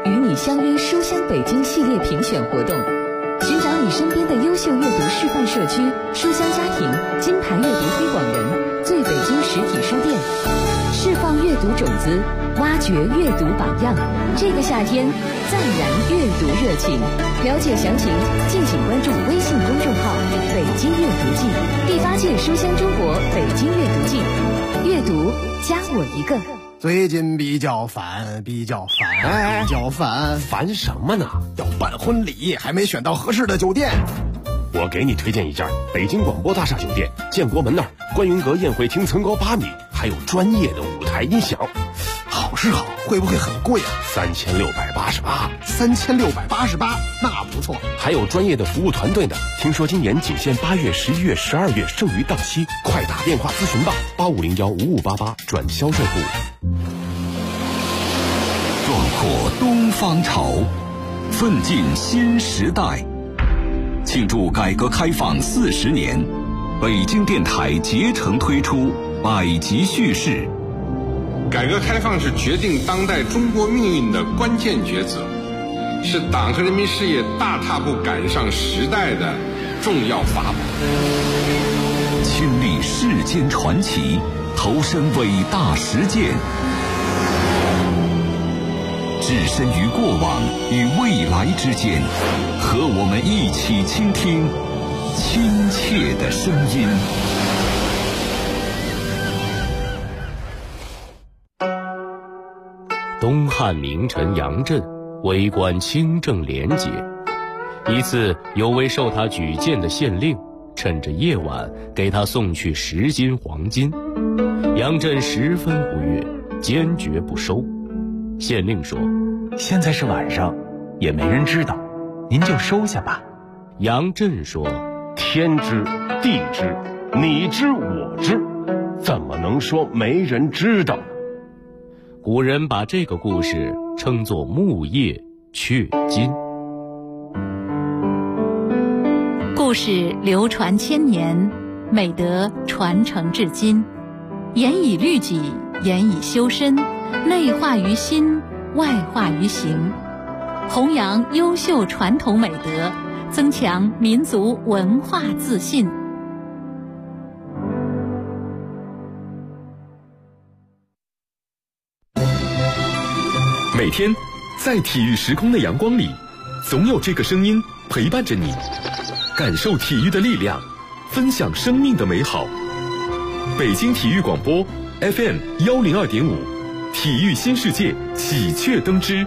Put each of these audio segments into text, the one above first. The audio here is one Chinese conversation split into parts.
与你相约书香北京系列评选活动，寻找你身边的优秀阅读示范社区、书香家庭、金牌阅读推广人、最北京实体书店，释放阅读种子，挖掘阅读榜样。这个夏天，再燃阅读热情。了解详情，敬请关注微信公众号“北京阅读季”，第8届书香中国北京阅读季，阅读加我一个。 最近比较烦， 烦什么呢？ 要办婚礼，还没选到合适的酒店。 我给你推荐一家北京广播大厦酒店，建国门那儿，观云阁宴会厅层高8米，还有专业的舞台音响。 好是好，会不会很贵啊？3688，那不错。 还有专业的服务团队呢。听说今年仅限8月、11月、12月剩余档期，快打电话咨询吧，85015588转销售部。 壮阔东方潮，奋进新时代。庆祝改革开放40年，北京电台竭诚推出百集叙事。 改革开放是决定当代中国命运的关键抉择，是党和人民事业大踏步赶上时代的重要法宝。 亲历世间传奇，投身伟大实践，置身于过往与未来之间，和我们一起倾听亲切的声音。 东汉名臣杨震为官清正廉洁，一次有位受他举荐的县令趁着夜晚给他送去10斤黄金，杨震十分不悦，坚决不收。县令说： 现在是晚上，也没人知道，您就收下吧。 杨震说： 天知地知，你知我知，怎么能说没人知道呢？ 古人把这个故事称作木叶雀金。 故事流传千年，美德传承至今，严以律己，严以修身，内化于心，外化于行，弘扬优秀传统美德，增强民族文化自信。 每天在体育时空的阳光里，总有这个声音陪伴着你，感受体育的力量，分享生命的美好。北京体育广播 FM102.5，体育新世界喜鹊登枝。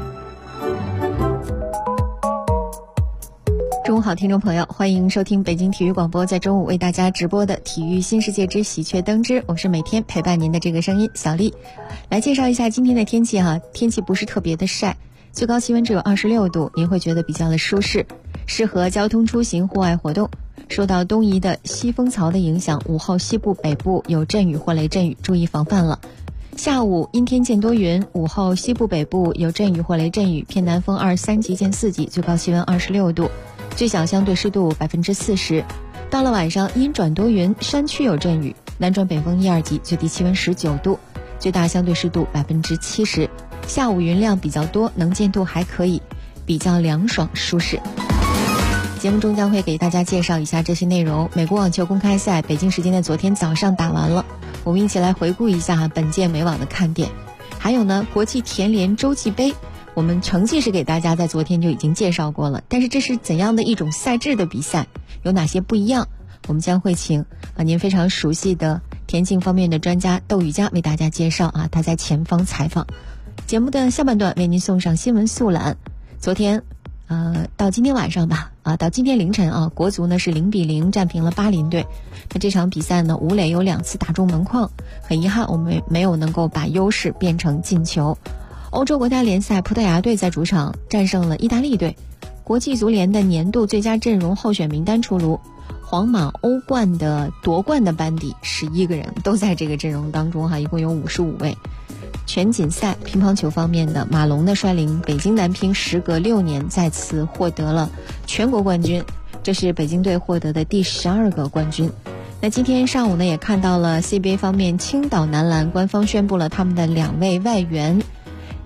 中午好，听众朋友，欢迎收听北京体育广播在中午为大家直播的体育新世界之喜鹊登枝，我是每天陪伴您的这个声音小丽。来介绍一下今天的天气哈，天气不是特别的晒，最高气温只有26度，您会觉得比较的舒适，适合交通出行户外活动。受到东移的西风槽的影响，午后西部北部有阵雨或雷阵雨，注意防范了。下午阴天见多云，午后西部北部有阵雨或雷阵雨，偏南风23级见4级，最高气温26度，最小相对湿度40%。到了晚上阴转多云，山区有阵雨，南转北风1、2级，最低气温19度，最大相对湿度70%。下午云量比较多，能见度还可以，比较凉爽舒适。节目中将会给大家介绍一下这些内容。美国网球公开赛北京时间的昨天早上打完了，我们一起来回顾一下本届美网的看点。还有呢，国际田联洲际杯，我们成绩是给大家在昨天就已经介绍过了，但是这是怎样的一种赛制的比赛，有哪些不一样，我们将会请您非常熟悉的田径方面的专家窦宇佳为大家介绍他在前方采访。节目的下半段为您送上新闻速览。昨天到今天晚上吧，到今天凌晨国足呢是0-0战平了巴林队。那这场比赛呢，吴磊有2次打中门框，很遗憾我们没有能够把优势变成进球。欧洲国家联赛，葡萄牙队在主场战胜了意大利队。国际足联的年度最佳阵容候选名单出炉，皇马欧冠的夺冠的班底11个人都在这个阵容当中一共有55位。全锦赛乒乓球方面的，马龙的率领北京男乒时隔6年再次获得了全国冠军，这是北京队获得的第12个冠军。那今天上午呢，也看到了 CBA 方面青岛男篮官方宣布了他们的2位外援，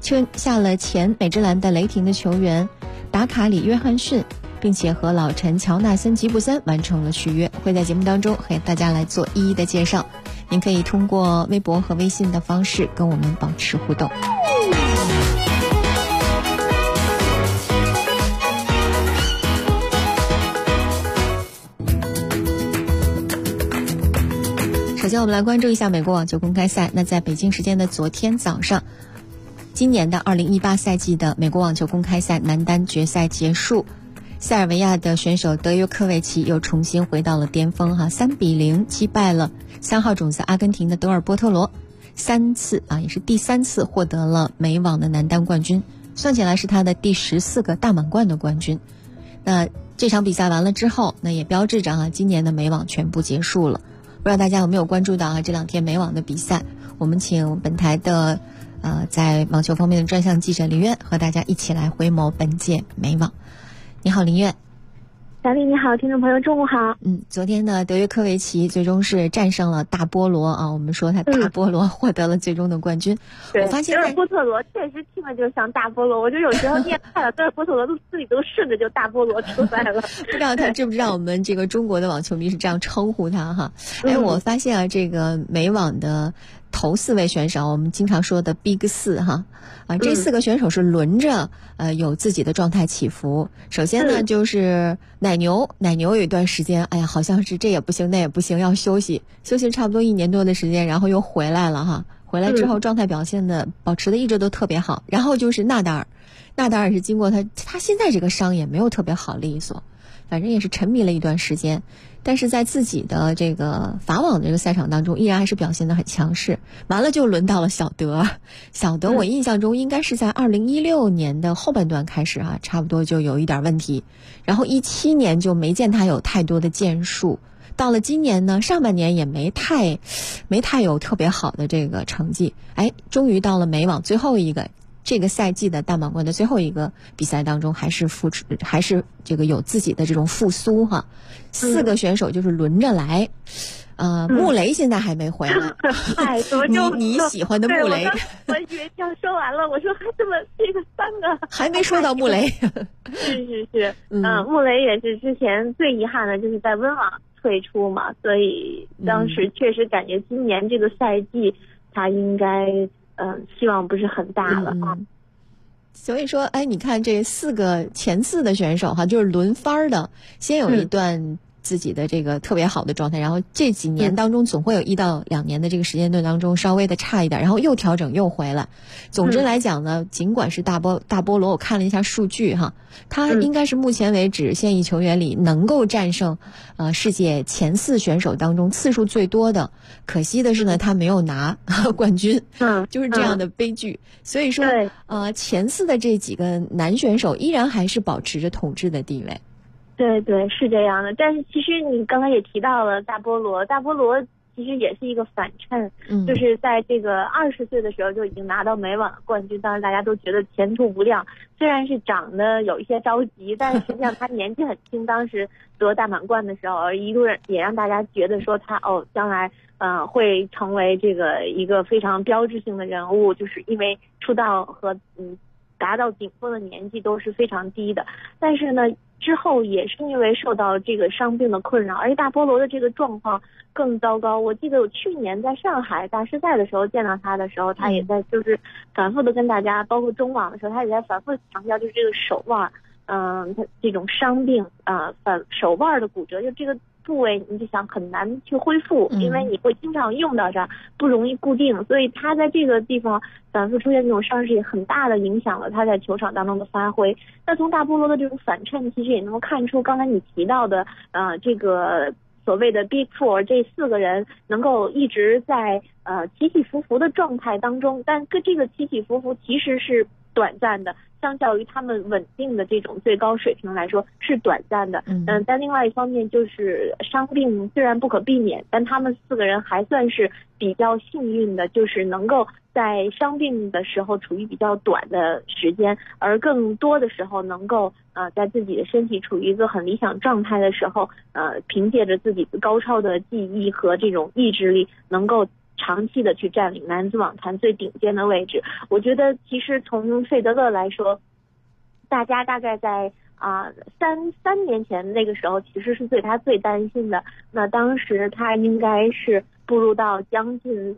签下了前美职篮的雷霆的球员达卡里约翰逊，并且和老臣乔纳森吉布森完成了续约，会在节目当中和大家来做一一的介绍。您可以通过微博和微信的方式跟我们保持互动。首先我们来关注一下美国网球公开赛。那在北京时间的昨天早上，今年的2018赛季的美国网球公开赛男单决赛结束，塞尔维亚的选手德约科维奇又重新回到了巅峰，3-0击败了3号种子阿根廷的德尔波特罗，3次也是第3次获得了美网的男单冠军，算起来是他的第14个大满贯的冠军。那这场比赛完了之后，那也标志着今年的美网全部结束了。不知道大家有没有关注到这2天美网的比赛？我们请本台的在网球方面的专项记者林苑和大家一起来回眸本届美网。你好，林苑。 小丽你好，听众朋友中午好。 昨天呢，德约科维奇最终是战胜了大波罗我们说他大波罗获得了最终的冠军。 对， 我发现德尔波特罗确实听着就像大波罗，我就有时候念快了，德尔波特罗自己都顺着就大波罗出来了。 不知道他知不知道我们这个中国的网球迷是这样称呼他哈？我发现这个美网的头4位选手，我们经常说的 Big 4这4个选手是轮着有自己的状态起伏。首先呢，就是奶牛有一段时间好像是这也不行那也不行，要休息差不多1年多的时间，然后又回来了回来之后状态保持的一直都特别好。然后就是纳达尔是经过他现在这个伤也没有特别好利索，反正也是沉迷了一段时间，但是在自己的这个法网的这个赛场当中依然还是表现得很强势。完了就轮到了小德我印象中应该是在2016年的后半段开始差不多就有一点问题，然后17年就没见他有太多的建树，到了今年呢上半年也没太有特别好的这个成绩，终于到了美网最后一个这个赛季的大满贯的最后一个比赛当中，还是这个有自己的这种复苏4个选手就是轮着来。穆雷现在还没回来。你喜欢的穆雷？ 我以为这样说完了，我说还这么这个3个还没说到穆雷。 是，穆雷也是之前最遗憾的就是在温网退出嘛，所以当时确实感觉今年这个赛季他应该希望不是很大了所以说你看这前4的选手就是轮番的，先有一段自己的这个特别好的状态，然后这几年当中总会有1到2年的这个时间段当中稍微的差一点，然后又调整又回来。总之来讲呢，尽管是大波罗，我看了一下数据他应该是目前为止现役球员里能够战胜世界前4选手当中次数最多的。可惜的是呢，他没有拿冠军，就是这样的悲剧。所以说前4的这几个男选手依然还是保持着统治的地位。 对，是这样的。但是其实你刚才也提到了大波罗其实也是一个反衬，就是在这个20岁的时候就已经拿到美网的冠军，当时大家都觉得前途无量，虽然是长得有一些着急，但是实际上他年纪很轻，当时得大满贯的时候，一路也让大家觉得说他将来会成为这个一个非常标志性的人物，就是因为出道和达到顶峰的年纪都是非常低的。但是呢之后也是因为受到这个伤病的困扰，而且大波罗的这个状况更糟糕。我记得我去年在上海大师赛的时候见到他的时候，他也在就是反复的跟大家，包括中网的时候，他也在反复强调就是这个手腕，他这种伤病手腕的骨折，就这个部位你就想很难去恢复，因为你会经常用到这儿，不容易固定，所以他在这个地方反复出现这种伤势，也很大的影响了他在球场当中的发挥。那从大波罗的这种反衬，其实也能够看出刚才你提到的这个所谓的 Big Four 这4个人能够一直在起起伏伏的状态当中，但这个起起伏伏其实是短暂的，相较于他们稳定的这种最高水平来说是短暂的。但另外一方面就是伤病虽然不可避免，但他们4个人还算是比较幸运的，就是能够在伤病的时候处于比较短的时间，而更多的时候能够在自己的身体处于一个很理想状态的时候，凭借着自己的高超的技艺和这种意志力，能够长期的去占领男子网坛最顶尖的位置。我觉得其实从费德勒来说，大家大概在三年前那个时候其实是对他最担心的。那当时他应该是步入到将近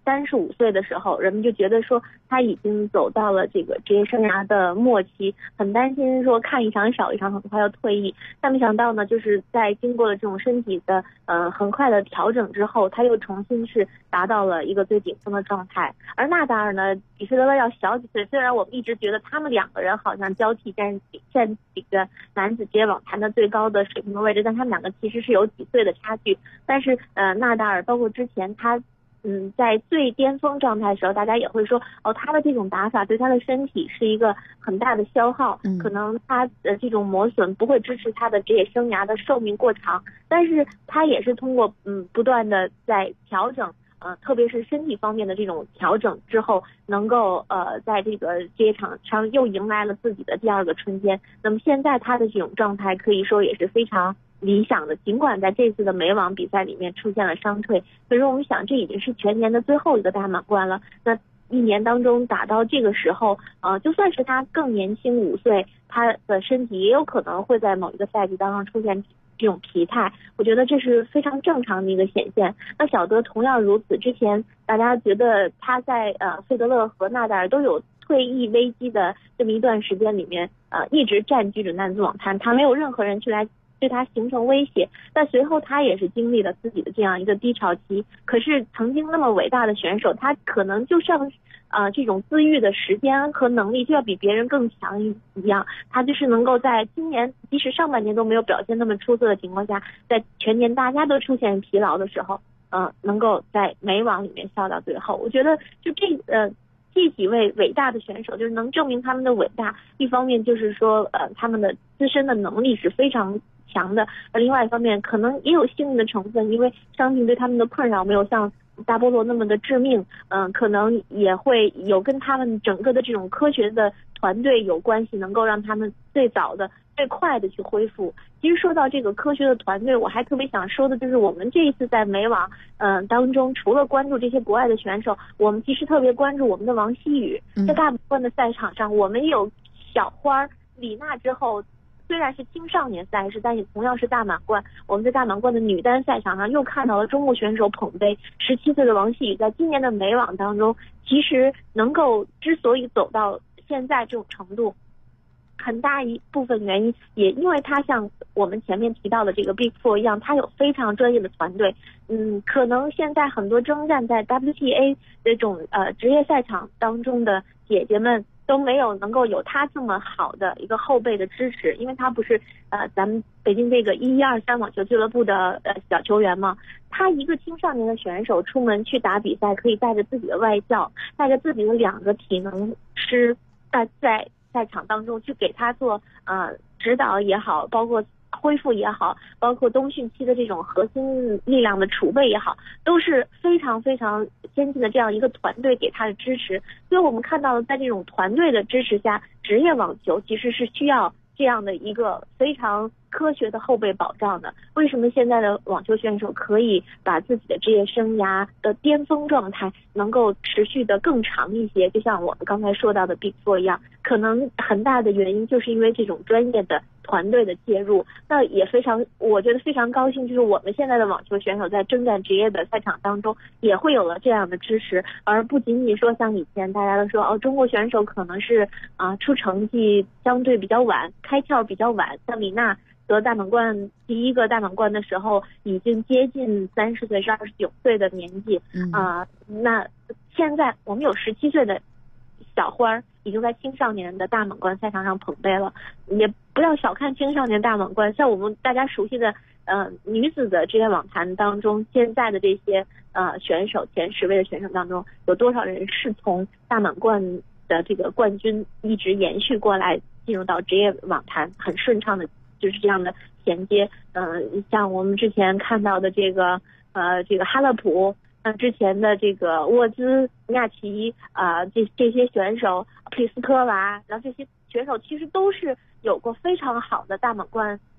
35岁的时候，人们就觉得说他已经走到了这个职业生涯的末期，很担心说看一场少一场很快要退役。但没想到呢，就是在经过了这种身体的很快的调整之后，他又重新是达到了一个最顶峰的状态。而纳达尔呢比费德勒要小几岁，虽然我们一直觉得他们两个人好像交替占几个男子职业网坛的最高的水平的位置，但他们两个其实是有几岁的差距。但是纳达尔包括之前他在最巅峰状态的时候，大家也会说他的这种打法对他的身体是一个很大的消耗，可能他的这种磨损不会支持他的职业生涯的寿命过长，但是他也是通过不断的在调整特别是身体方面的这种调整之后，能够在这个职业场上又迎来了自己的第二个春天。那么现在他的这种状态可以说也是非常理想的，尽管在这次的美网比赛里面出现了伤退，可是我们想这已经是全年的最后一个大满贯了。那一年当中打到这个时候就算是他更年轻5岁，他的身体也有可能会在某一个赛季当中出现这种疲态，我觉得这是非常正常的一个显现。那小德同样如此，之前大家觉得他在费德勒和纳达尔都有退役危机的这么一段时间里面一直占据着男子网坛，他没有任何人去来对他形成威胁，但随后他也是经历了自己的这样一个低潮期。可是曾经那么伟大的选手，他可能就像这种自愈的时间和能力就要比别人更强一样，他就是能够在今年即使上半年都没有表现那么出色的情况下，在全年大家都出现疲劳的时候能够在美网里面笑到最后。我觉得就这几位伟大的选手，就是能证明他们的伟大，一方面就是说他们的自身的能力是非常强的，而另外一方面可能也有幸运的成分，因为伤病对他们的困扰没有像大波罗那么的致命，可能也会有跟他们整个的这种科学的团队有关系，能够让他们最早的最快的去恢复。其实说到这个科学的团队，我还特别想说的就是我们这一次在美网当中，除了关注这些国外的选手，我们其实特别关注我们的王希雨。在大满贯的赛场上，我们有小花李娜之后，虽然是青少年赛事，但也同样是大满贯。我们在大满贯的女单赛场上又看到了中国选手捧杯，17岁的王希雨在今年的美网当中，其实能够之所以走到现在这种程度，很大一部分原因也因为他像我们前面提到的这个 Big Four 一样，他有非常专业的团队。可能现在很多征战在 WTA 这种职业赛场当中的姐姐们都没有能够有他这么好的一个后备的支持，因为他不是咱们北京这个1123网球俱乐部的小球员嘛，他一个青少年的选手出门去打比赛，可以带着自己的外教，带着自己的2个体能师在赛场当中去给他做指导也好，包括恢复也好，包括冬训期的这种核心力量的储备也好，都是非常非常先进的这样一个团队给他的支持。所以我们看到了在这种团队的支持下，职业网球其实是需要这样的一个非常科学的后备保障的。为什么现在的网球选手可以把自己的职业生涯的巅峰状态能够持续的更长一些，就像我们刚才说到的 Big Four 一样，可能很大的原因就是因为这种专业的团队的介入。那也我觉得非常高兴，就是我们现在的网球选手在征战职业的赛场当中也会有了这样的支持，而不仅仅说像以前大家都说中国选手可能是出成绩相对比较晚，开窍比较晚，像李娜得大满贯第一个大满贯的时候已经接近30岁，是29岁的年纪那现在我们有17岁的小花已经在青少年的大满贯赛场上捧杯了。也不要小看青少年大满贯，像我们大家熟悉的女子的职业网坛当中，现在的这些选手前10位的选手当中，有多少人是从大满贯的这个冠军一直延续过来进入到职业网坛，很顺畅的就是这样的衔接。像我们之前看到的这个哈勒普，之前的这个沃兹尼亚奇这些选手，普里斯科娃，然后这些选手其实都是有过非常好的大满贯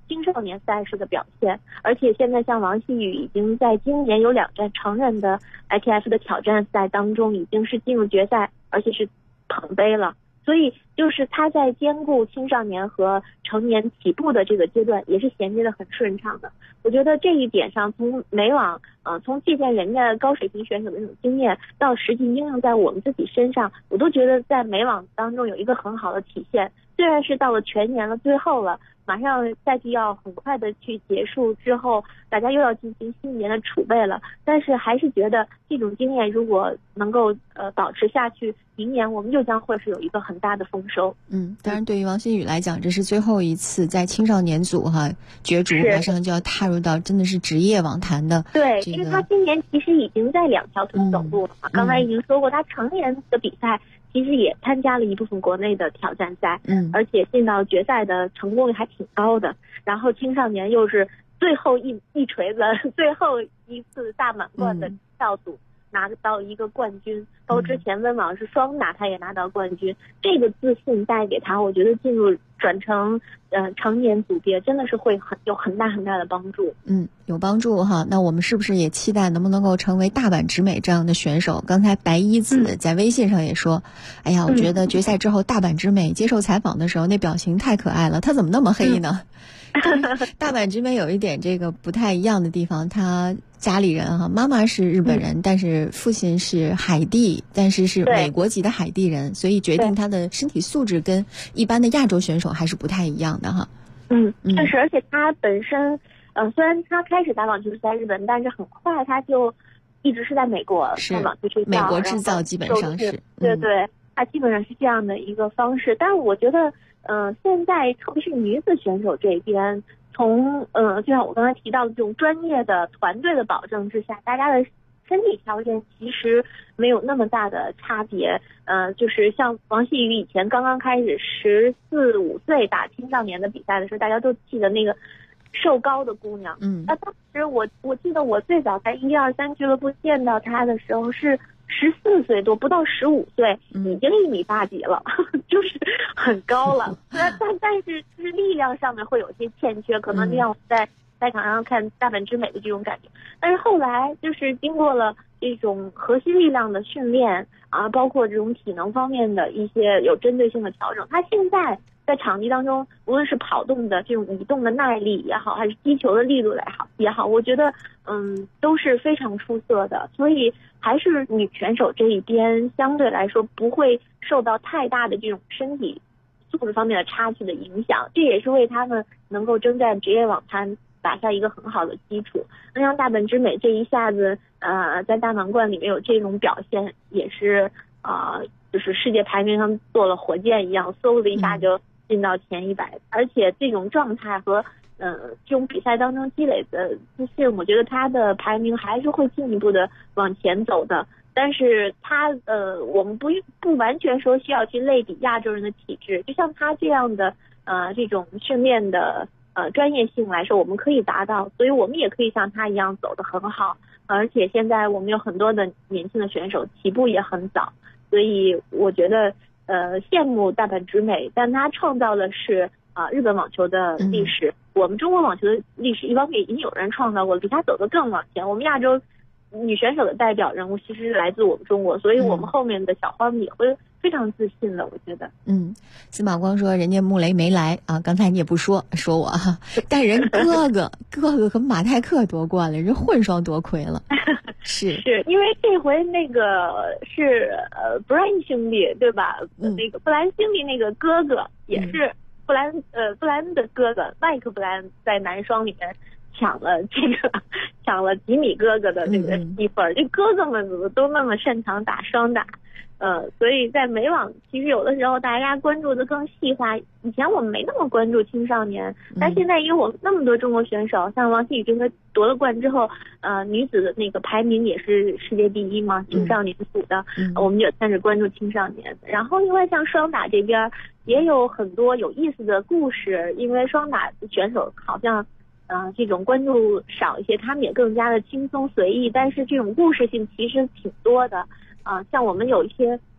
青少年赛事的表现，而且现在像王曦雨已经在今年有2站成人的 ITF 的挑战赛当中已经是进入决赛，而且是捧杯了。所以就是他在兼顾青少年和成年起步的这个阶段也是衔接的很顺畅的。我觉得这一点上，从美网从借鉴人家高水平选手的那种经验到实际应用在我们自己身上，我都觉得在美网当中有一个很好的体现。虽然是到了全年了，最后了，马上赛季要很快的去结束之后，大家又要进行新年的储备了，但是还是觉得这种经验如果能够保持下去，明年我们又将会是有一个很大的丰收。 当然对于王曦雨来讲，这是最后一次在青少年组角逐，马上就要踏入到真的是职业网坛的。 对，因为他今年其实已经在2条腿走路了嘛，刚才已经说过，他成年的比赛其实也参加了一部分国内的挑战赛，而且进到决赛的成功率还挺高的。然后青少年又是最后一锤子，最后一次大满贯的跳组拿到一个冠军，包括之前温网是双打他也拿到冠军，这个自信带给他，我觉得进入转成成年组别真的是会有很大很大的帮助。 有帮助哈。那我们是不是也期待能不能够成为大阪直美这样的选手？刚才白一子在微信上也说，哎呀，我觉得决赛之后大阪直美接受采访的时候那表情太可爱了，她怎么那么黑呢？大阪直美有一点这个不太一样的地方，她家里人妈妈是日本人，但是父亲是海地，但是是美国籍的海地人，所以决定她的身体素质跟一般的亚洲选手还是不太一样的哈。 确实，而且她本身虽然她开始打网球是在日本，但是很快她就一直是在美国打网球学校， 美国制造基本上是对，她基本上是这样的一个方式。但是我觉得现在特别是女子选手这边，从就像我刚才提到的这种专业的团队的保证之下，大家的身体条件其实没有那么大的差别。就是像王曦雨以前刚刚开始14、15岁打青少年的比赛的时候，大家都记得那个瘦高的姑娘。那当时我记得我最早在123俱乐部见到她的时候是14岁多，不到15岁，已经1.8米几了，就是很高了。但是就是力量上面会有些欠缺，可能就像我在赛场上看大阪直美的这种感觉。但是后来就是经过了这种核心力量的训练包括这种体能方面的一些有针对性的调整，他现在在场地当中，无论是跑动的这种移动的耐力也好，还是击球的力度也好，我觉得都是非常出色的。所以还是女选手这一边相对来说不会受到太大的这种身体素质方面的差距的影响，这也是为他们能够征战职业网坛打下一个很好的基础。那像大阪直美这一下子在大满贯里面有这种表现，也是就是世界排名上做了火箭一样，嗖的一下就进到前100，而且这种状态和这种比赛当中积累的自信，我觉得他的排名还是会进一步的往前走的。但是他我们不完全说需要去类比亚洲人的体质，就像他这样的这种训练的专业性来说，我们可以达到，所以我们也可以像他一样走得很好。而且现在我们有很多的年轻的选手起步也很早，所以我觉得羡慕大阪直美，但他创造的是日本网球的历史。我们中国网球的历史一方面已经有人创造过，比他走得更往前。我们亚洲女选手的代表人物其实是来自我们中国，所以我们后面的小花们也会非常自信的，我觉得。 司马光说人家穆雷没来刚才你也不说我但人哥哥和马泰克夺冠了，人混双夺魁了。是因为这回那个是布兰兄弟对吧？那个布兰兄弟那个哥哥也是布兰的哥哥麦克布兰在男双里面抢了吉米哥哥的那个戏份。这哥哥们怎么都那么擅长打双打？所以在美网其实有的时候大家关注的更细化，以前我们没那么关注青少年，但现在因为我们那么多中国选手，像王曦雨这个夺了冠之后，女子的那个排名也是世界第1嘛，青少年组的，我们就开始关注青少年。然后另外像双打这边也有很多有意思的故事，因为双打选手好像这种关注少一些，他们也更加的轻松随意，但是这种故事性其实挺多的。像我们有一些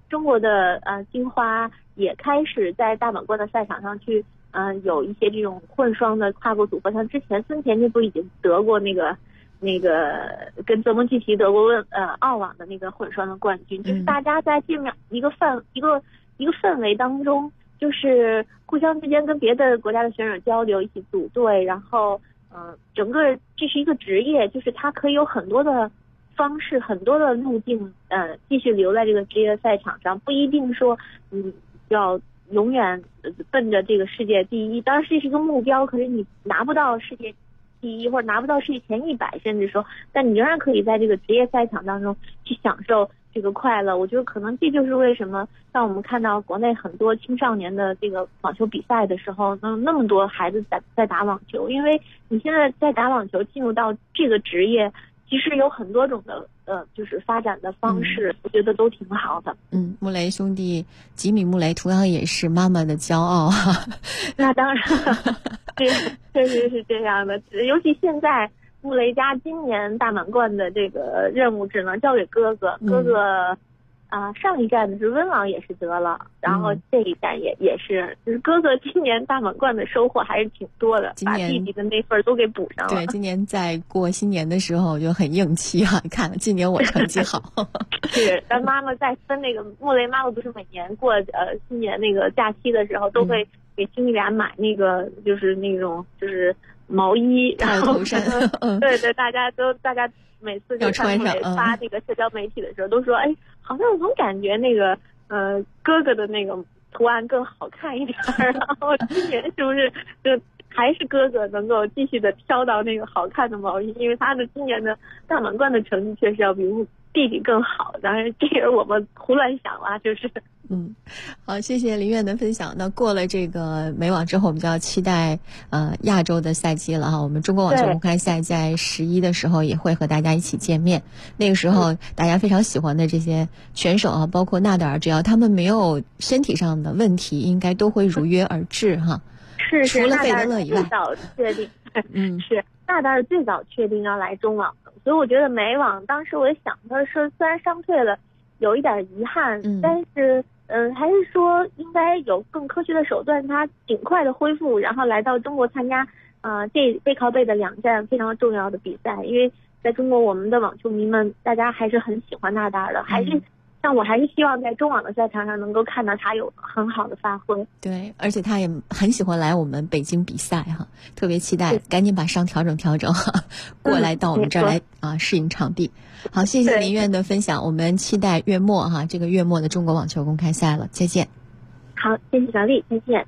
中国的金花也开始在大满贯的赛场上去有一些这种混双的跨国组合，像之前孙甜甜不已经得过那个跟泽蒙季奇得过澳网的那个混双的冠军，就是大家在这样一个氛围当中，就是互相之间跟别的国家的选手交流，一起组队，然后整个这是一个职业，就是它可以有很多的方式，很多的路径，继续留在这个职业赛场上，不一定说要永远奔着这个世界第一，当然这是一个目标，可是你拿不到世界第一或者拿不到世界前100，甚至说，但你仍然可以在这个职业赛场当中去享受这个快乐。我觉得可能这就是为什么当我们看到国内很多青少年的这个网球比赛的时候，那么多孩子在打网球，因为你现在在打网球进入到这个职业，其实有很多种的就是发展的方式，我觉得都挺好的。 穆雷兄弟吉米穆雷同样也是妈妈的骄傲哈。 那当然，对，确实是这样的。尤其现在穆雷家今年大满贯的这个任务只能交给哥哥，哥哥上一站的是温网也是得了，然后这一站也是，就是哥哥今年大满贯的收获还是挺多的，把弟弟的那份都给补上了。 对，今年在过新年的时候就很硬气啊，看今年我成绩好。 是，但妈妈在分那个穆雷妈妈不是每年过新年那个假期的时候都会给兄弟俩买那个就是那种就是毛衣，然后对，大家每次就看穆雷发那个社交媒体的时候都说，哎，好像我总感觉那个哥哥的那个图案更好看一点，然后今年是不是就还是哥哥能够继续的挑到那个好看的毛衣，因为他的今年的大满贯的成绩确实要比弟弟更好，当然这个我们胡乱想啦，就是好，谢谢林苑的分享。那过了这个美网之后，我们就要期待亚洲的赛季了哈。我们中国网球公开赛在11的时候也会和大家一起见面，那个时候大家非常喜欢的这些选手啊，包括纳达尔，只要他们没有身体上的问题，应该都会如约而至哈。 是， 除了费德勒以外， 最早确定，是纳达尔最早确定要来中网的，所以我觉得美网当时我也想，他说虽然伤退了，有一点遗憾，但是还是说应该有更科学的手段，他尽快的恢复，然后来到中国参加这背靠背的2站非常重要的比赛，因为在中国我们的网球迷们大家还是很喜欢纳达尔的，我还是希望在中网的赛场上能够看到他有很好的发挥。对， 而且他也很喜欢来我们北京比赛哈，特别期待赶紧把伤调整过来到我们这儿来适应场地。好，谢谢林苑的分享，我们期待月末哈，这个月末的中国网球公开赛了，再见。 好，谢谢小丽，再见。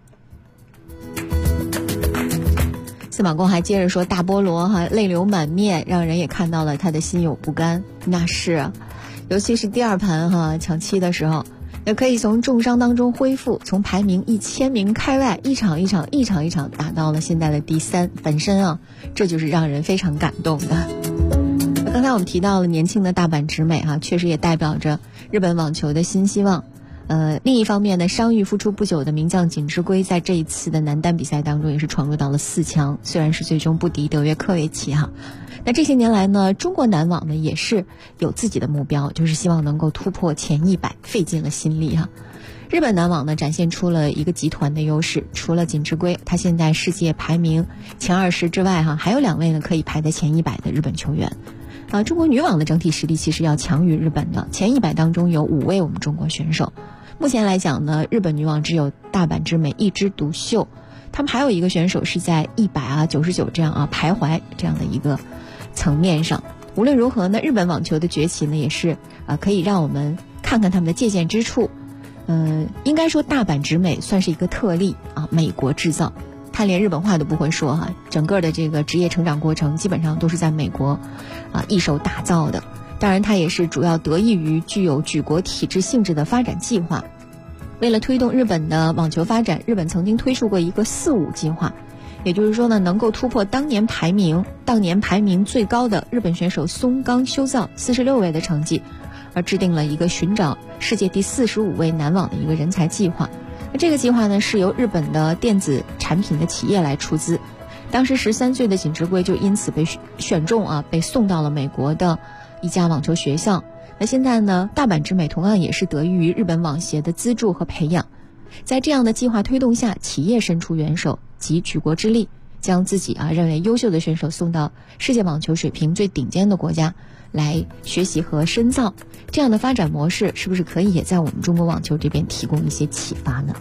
司马光还接着说，大菠萝哈泪流满面，让人也看到了他的心有不甘。那是尤其是第2盘抢七的时候，也可以从重伤当中恢复，从排名1000名开外，一场一场打到了现在的第3，本身这就是让人非常感动的。刚才我们提到了年轻的大阪直美确实也代表着日本网球的新希望。另一方面呢，伤愈复出不久的名将锦织圭在这一次的男单比赛当中也是闯入到了4强，虽然是最终不敌德约科维奇那这些年来呢，中国男网呢也是有自己的目标，就是希望能够突破前100，费尽了心力日本男网呢展现出了一个集团的优势，除了锦织圭，他现在世界排名前20之外还有2位呢可以排在前100的日本球员。中国女网的整体实力其实要强于日本的，前100当中有5位我们中国选手。目前来讲呢，日本女网只有大阪直美一枝独秀，他们还有一个选手是在100、99这样徘徊这样的一个层面上。无论如何呢，日本网球的崛起呢也是可以让我们看看他们的借鉴之处。应该说大阪直美算是一个特例美国制造，他连日本话都不会说整个的这个职业成长过程基本上都是在美国一手打造的。当然他也是主要得益于具有举国体制性质的发展计划。为了推动日本的网球发展，日本曾经推出过一个4-5计划，也就是说呢，能够突破当年排名最高的日本选手松冈修造46位的成绩，而制定了一个寻找世界第45位男网的一个人才计划。那这个计划呢是由日本的电子产品的企业来出资，当时13岁的锦织圭就因此被选中被送到了美国的一家网球学校。 那现在呢，大阪直美同样也是得益于日本网协的资助和培养，在这样的计划推动下，企业伸出援手及举国之力，将自己认为优秀的选手送到世界网球水平最顶尖的国家来学习和深造。这样的发展模式是不是可以也在我们中国网球这边提供一些启发呢？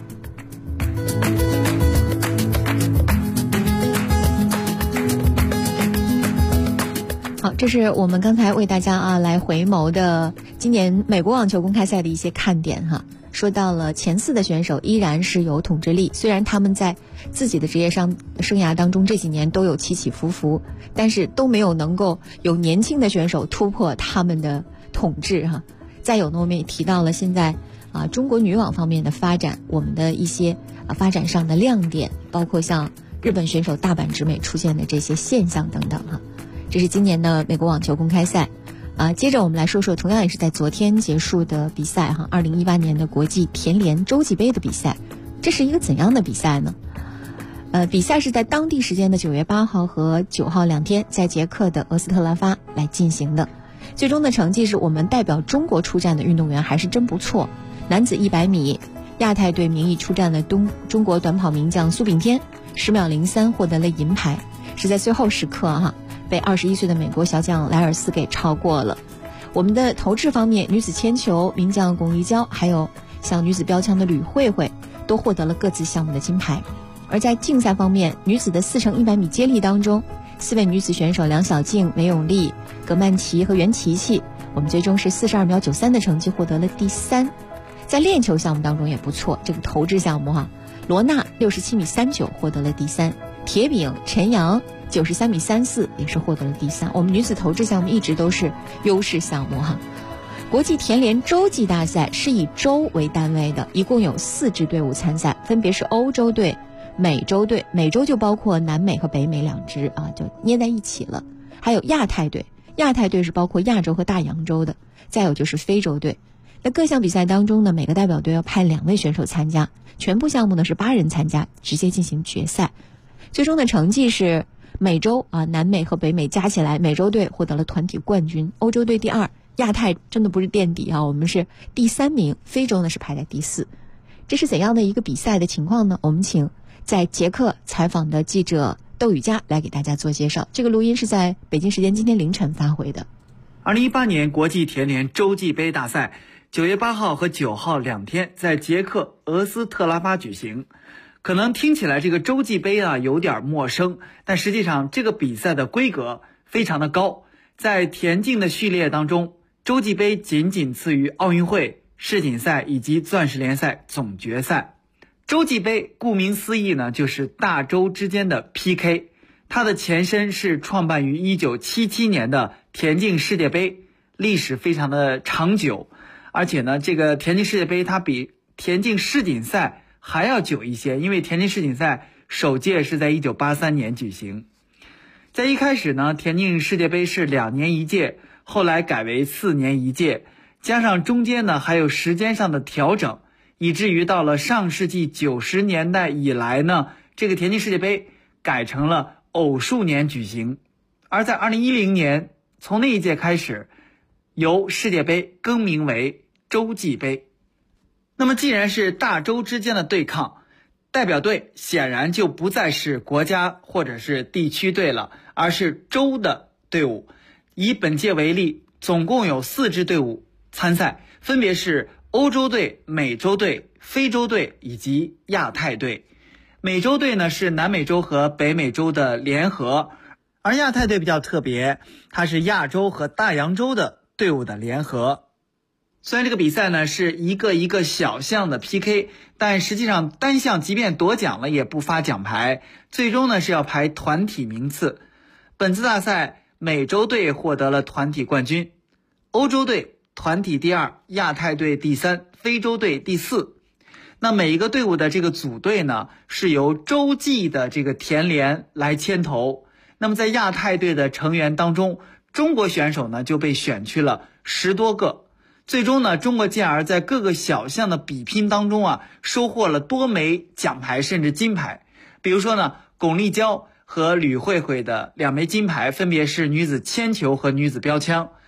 好，这是我们刚才为大家来回眸的今年美国网球公开赛的一些看点哈。说到了前4的选手依然是有统治力，虽然他们在自己的职业生涯当中这几年都有起起伏伏，但是都没有能够有年轻的选手突破他们的统治哈。再有呢，我们也提到了现在中国女网方面的发展，我们的一些发展上的亮点，包括像日本选手大阪直美出现的这些现象等等哈。这是今年的美国网球公开赛。接着我们来说说同样也是在昨天结束的比赛哈，2018年的国际田联洲际杯的比赛。这是一个怎样的比赛呢？比赛是在当地时间的9月8号和9号2天，在捷克的俄斯特拉发来进行的。最终的成绩是我们代表中国出战的运动员还是真不错。男子100米亚太队名义出战的中国短跑名将苏炳添10秒03获得了银牌，是在最后时刻被21岁的美国小将莱尔斯给超过了。我们的投掷方面，女子铅球名将龚丽娇还有像女子标枪的吕慧慧都获得了各自项目的金牌。而在竞赛方面，女子的4×100米接力当中，4位女子选手梁晓静、梅永丽、葛曼棋和袁琪琪，我们最终是42秒93的成绩获得了第3。在链球项目当中也不错，这个投掷项目罗娜67米39获得了第3，铁饼陈阳93米34也是获得了第3。我们女子投掷项目一直都是优势项目国际田联洲际大赛是以州为单位的，一共有4支队伍参赛，分别是欧洲队、美洲队，美洲就包括南美和北美2支就捏在一起了，还有亚太队，亚太队是包括亚洲和大洋洲的，再有就是非洲队。那各项比赛当中呢，每个代表队要派2位选手参加，全部项目呢是8人参加，直接进行决赛。最终的成绩是美洲南美和北美加起来，美洲队获得了团体冠军，欧洲队第2，亚太真的不是垫底我们是第3名，非洲呢是排在第4。这是怎样的一个比赛的情况呢？我们请在捷克采访的记者窦宇佳来给大家做介绍。这个录音是在北京时间今天凌晨发回的。 2018年国际田联洲际杯大赛9月8号和9号2天在捷克俄斯特拉发举行。可能听起来这个洲际杯有点陌生，但实际上这个比赛的规格非常的高。在田径的序列当中，洲际杯仅仅次于奥运会、世锦赛以及钻石联赛总决赛。洲际杯顾名思义呢，就是大洲之间的 PK。它的前身是创办于1977年的田径世界杯，历史非常的长久。而且呢，这个田径世界杯它比田径世锦赛还要久一些，因为田径世锦赛首届是在1983年举行。在一开始呢，田径世界杯是2年1届，后来改为4年1届，加上中间呢还有时间上的调整，以至于到了上世纪90年代以来呢，这个田径世界杯改成了偶数年举行。而在2010年，从那一届开始，由世界杯更名为洲际杯。那么既然是大洲之间的对抗，代表队显然就不再是国家或者是地区队了，而是洲的队伍。以本届为例，总共有4支队伍参赛，分别是欧洲队、美洲队、非洲队以及亚太队。美洲队呢是南美洲和北美洲的联合，而亚太队比较特别，它是亚洲和大洋洲的队伍的联合。虽然这个比赛呢是一个一个小项的 PK， 但实际上单项即便夺奖了也不发奖牌，最终呢是要排团体名次。本次大赛美洲队获得了团体冠军，欧洲队团体第2，亚太队第3，非洲队第4。那每一个队伍的这个组队呢是由洲际的这个田联来牵头。那么在亚太队的成员当中，中国选手呢就被选去了10多个。最终呢，中国健儿在各个小项的比拼当中收获了多枚奖牌甚至金牌。比如说呢，龚丽娇和吕慧慧的2枚金牌分别是女子铅球和女子标枪。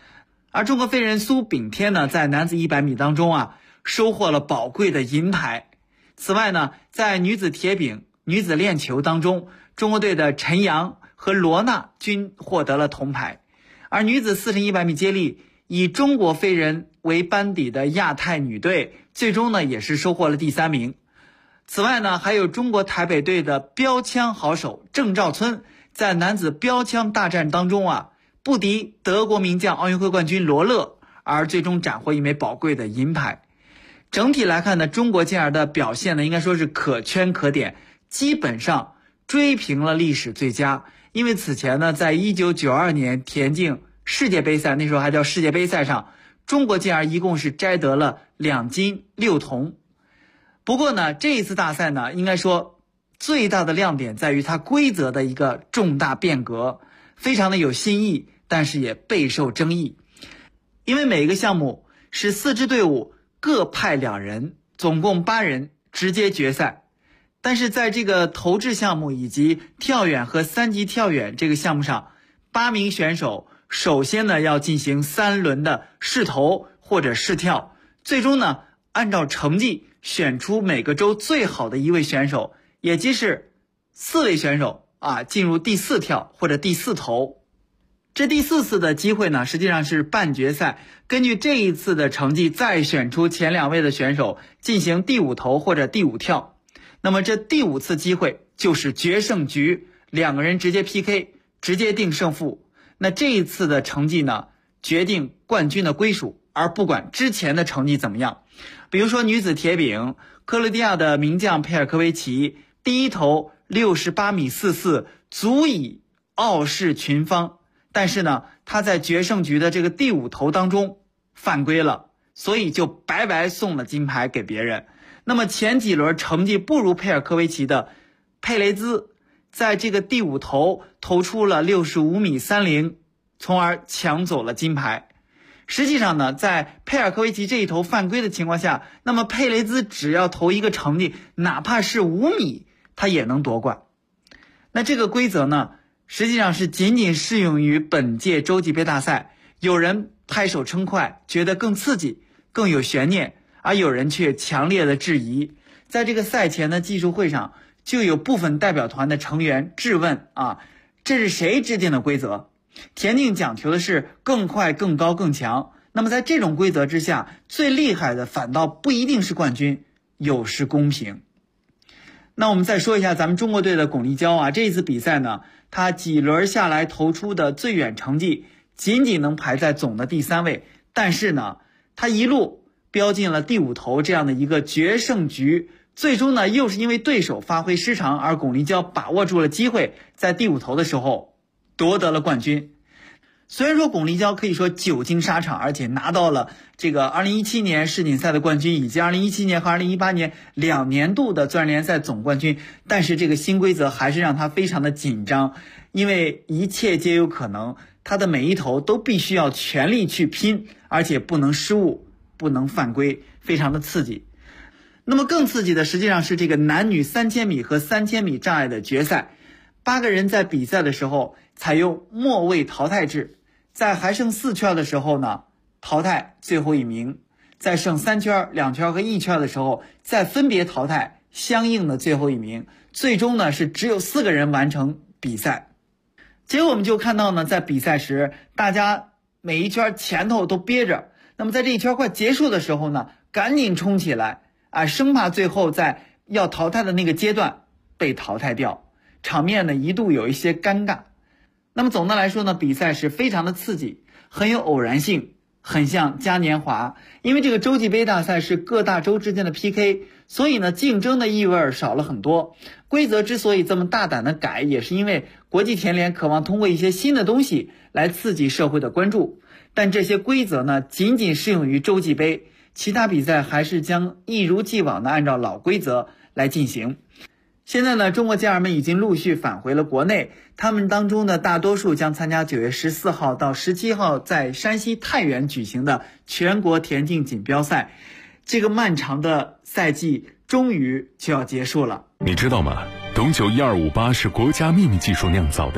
而中国飞人苏炳添呢，在男子100米当中收获了宝贵的银牌。此外呢，在女子铁饼、女子链球当中，中国队的陈阳和罗娜均获得了铜牌。而女子4100米接力，以中国飞人为班底的亚太女队最终呢也是收获了第3名。此外呢，还有中国台北队的标枪好手郑兆村，在男子标枪大战当中不敌德国名将奥运会冠军罗勒，而最终斩获一枚宝贵的银牌。整体来看呢，中国健儿的表现呢应该说是可圈可点，基本上追平了历史最佳。因为此前呢，在1992年田径世界杯赛，那时候还叫世界杯赛上，中国健儿一共是摘得了2金6铜。不过呢，这一次大赛呢，应该说最大的亮点在于它规则的一个重大变革，非常的有新意，但是也备受争议。因为每一个项目是4支队伍各派2人，总共8人直接决赛。但是在这个投掷项目以及跳远和3级跳远这个项目上，8名选手首先呢要进行3轮的试投或者试跳，最终呢按照成绩选出每个周最好的1位选手，也即是4位选手进入第4跳或者第4投。这第4次的机会呢，实际上是半决赛，根据这一次的成绩再选出前2位的选手进行第5投或者第5跳。那么这第5次机会就是决胜局，2个人直接 PK， 直接定胜负。那这一次的成绩呢，决定冠军的归属，而不管之前的成绩怎么样。比如说女子铁饼，克罗地亚的名将佩尔科维奇第1投68米44，足以傲视群芳。但是呢，他在决胜局的这个第5投当中犯规了，所以就白白送了金牌给别人。那么前几轮成绩不如佩尔科维奇的佩雷兹，在这个第5投投出了65米30，从而抢走了金牌。实际上呢，在佩尔科维奇这一投犯规的情况下，那么佩雷兹只要投一个成绩，哪怕是5米，他也能夺冠。那这个规则呢，实际上是仅仅适用于本届洲际杯大赛。有人拍手称快，觉得更刺激，更有悬念，而有人却强烈的质疑。在这个赛前的技术会上，就有部分代表团的成员质问这是谁制定的规则？田径讲求的是更快、更高、更强。那么在这种规则之下，最厉害的反倒不一定是冠军，有失公平。那我们再说一下咱们中国队的巩立姣这一次比赛呢，他几轮下来投出的最远成绩仅仅能排在总的第3位，但是呢，他一路飙进了第5投这样的一个决胜局，最终呢又是因为对手发挥失常，而巩立姣把握住了机会，在第5投的时候夺得了冠军。虽然说巩立姣可以说久经沙场，而且拿到了这个2017年世锦赛的冠军，以及2017年和2018年2年度的钻石联赛总冠军，但是这个新规则还是让他非常的紧张，因为一切皆有可能，他的每一投都必须要全力去拼，而且不能失误，不能犯规，非常的刺激。那么更刺激的实际上是这个男女3000米和3000米障碍的决赛，8个人在比赛的时候采用末位淘汰制，在还剩4圈的时候呢，淘汰最后1名，在剩3圈、2圈和1圈的时候，再分别淘汰相应的最后1名，最终呢是只有4个人完成比赛。结果我们就看到呢，在比赛时大家每一圈前头都憋着，那么在这一圈快结束的时候呢，赶紧冲起来生怕最后在要淘汰的那个阶段被淘汰掉，场面呢一度有一些尴尬。那么总的来说呢，比赛是非常的刺激，很有偶然性，很像嘉年华。因为这个洲际杯大赛是各大洲之间的 PK， 所以呢竞争的意味少了很多。规则之所以这么大胆的改，也是因为国际田联渴望通过一些新的东西来刺激社会的关注。但这些规则呢仅仅适用于洲际杯，其他比赛还是将一如既往的按照老规则来进行。现在呢，中国健儿们已经陆续返回了国内，他们当中的大多数将参加9月14号到17号在山西太原举行的全国田径锦标赛。这个漫长的赛季终于就要结束了。 你知道吗？董酒1258是国家秘密技术酿造的，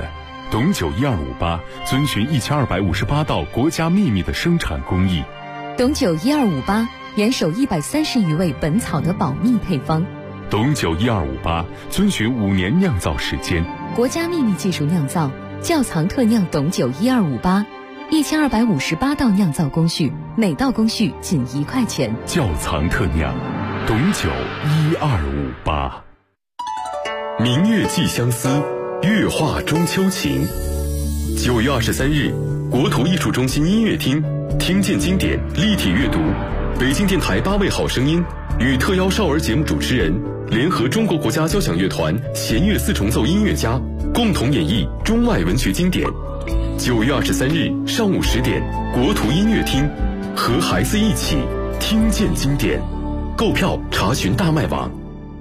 董酒1258遵循1258道国家秘密的生产工艺。 董酒1258严守130余位本草的保密配方。 董酒1258遵循5年酿造时间， 国家秘密技术酿造，窖藏特酿董酒1258，1258道酿造工序，每道工序仅1块钱。 窖藏特酿，董酒1258。明月寄相思，月画中秋情。9月23日，国图艺术中心音乐厅，听见经典立体阅读，北京电台8位好声音与特邀少儿节目主持人联合中国国家交响乐团弦乐4重奏音乐家，共同演绎中外文学经典。9月23日上午10点，国图音乐厅，和孩子一起听见经典。购票查询大麦网。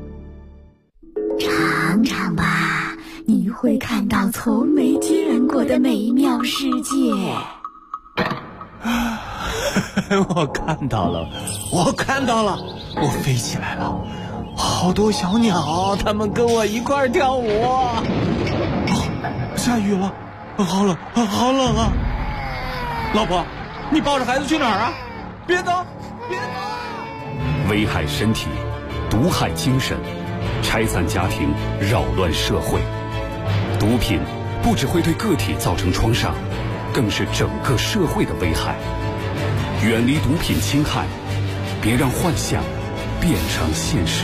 尝尝吧，你会看到从没见过的美妙世界。 我看到了，我飞起来了，好多小鸟，它们跟我一块跳舞。下雨了，好冷啊！老婆，你抱着孩子去哪儿啊？别走！ 危害身体，毒害精神，拆散家庭，扰乱社会。毒品不只会对个体造成创伤，更是整个社会的危害。远离毒品侵害，别让幻想变成现实。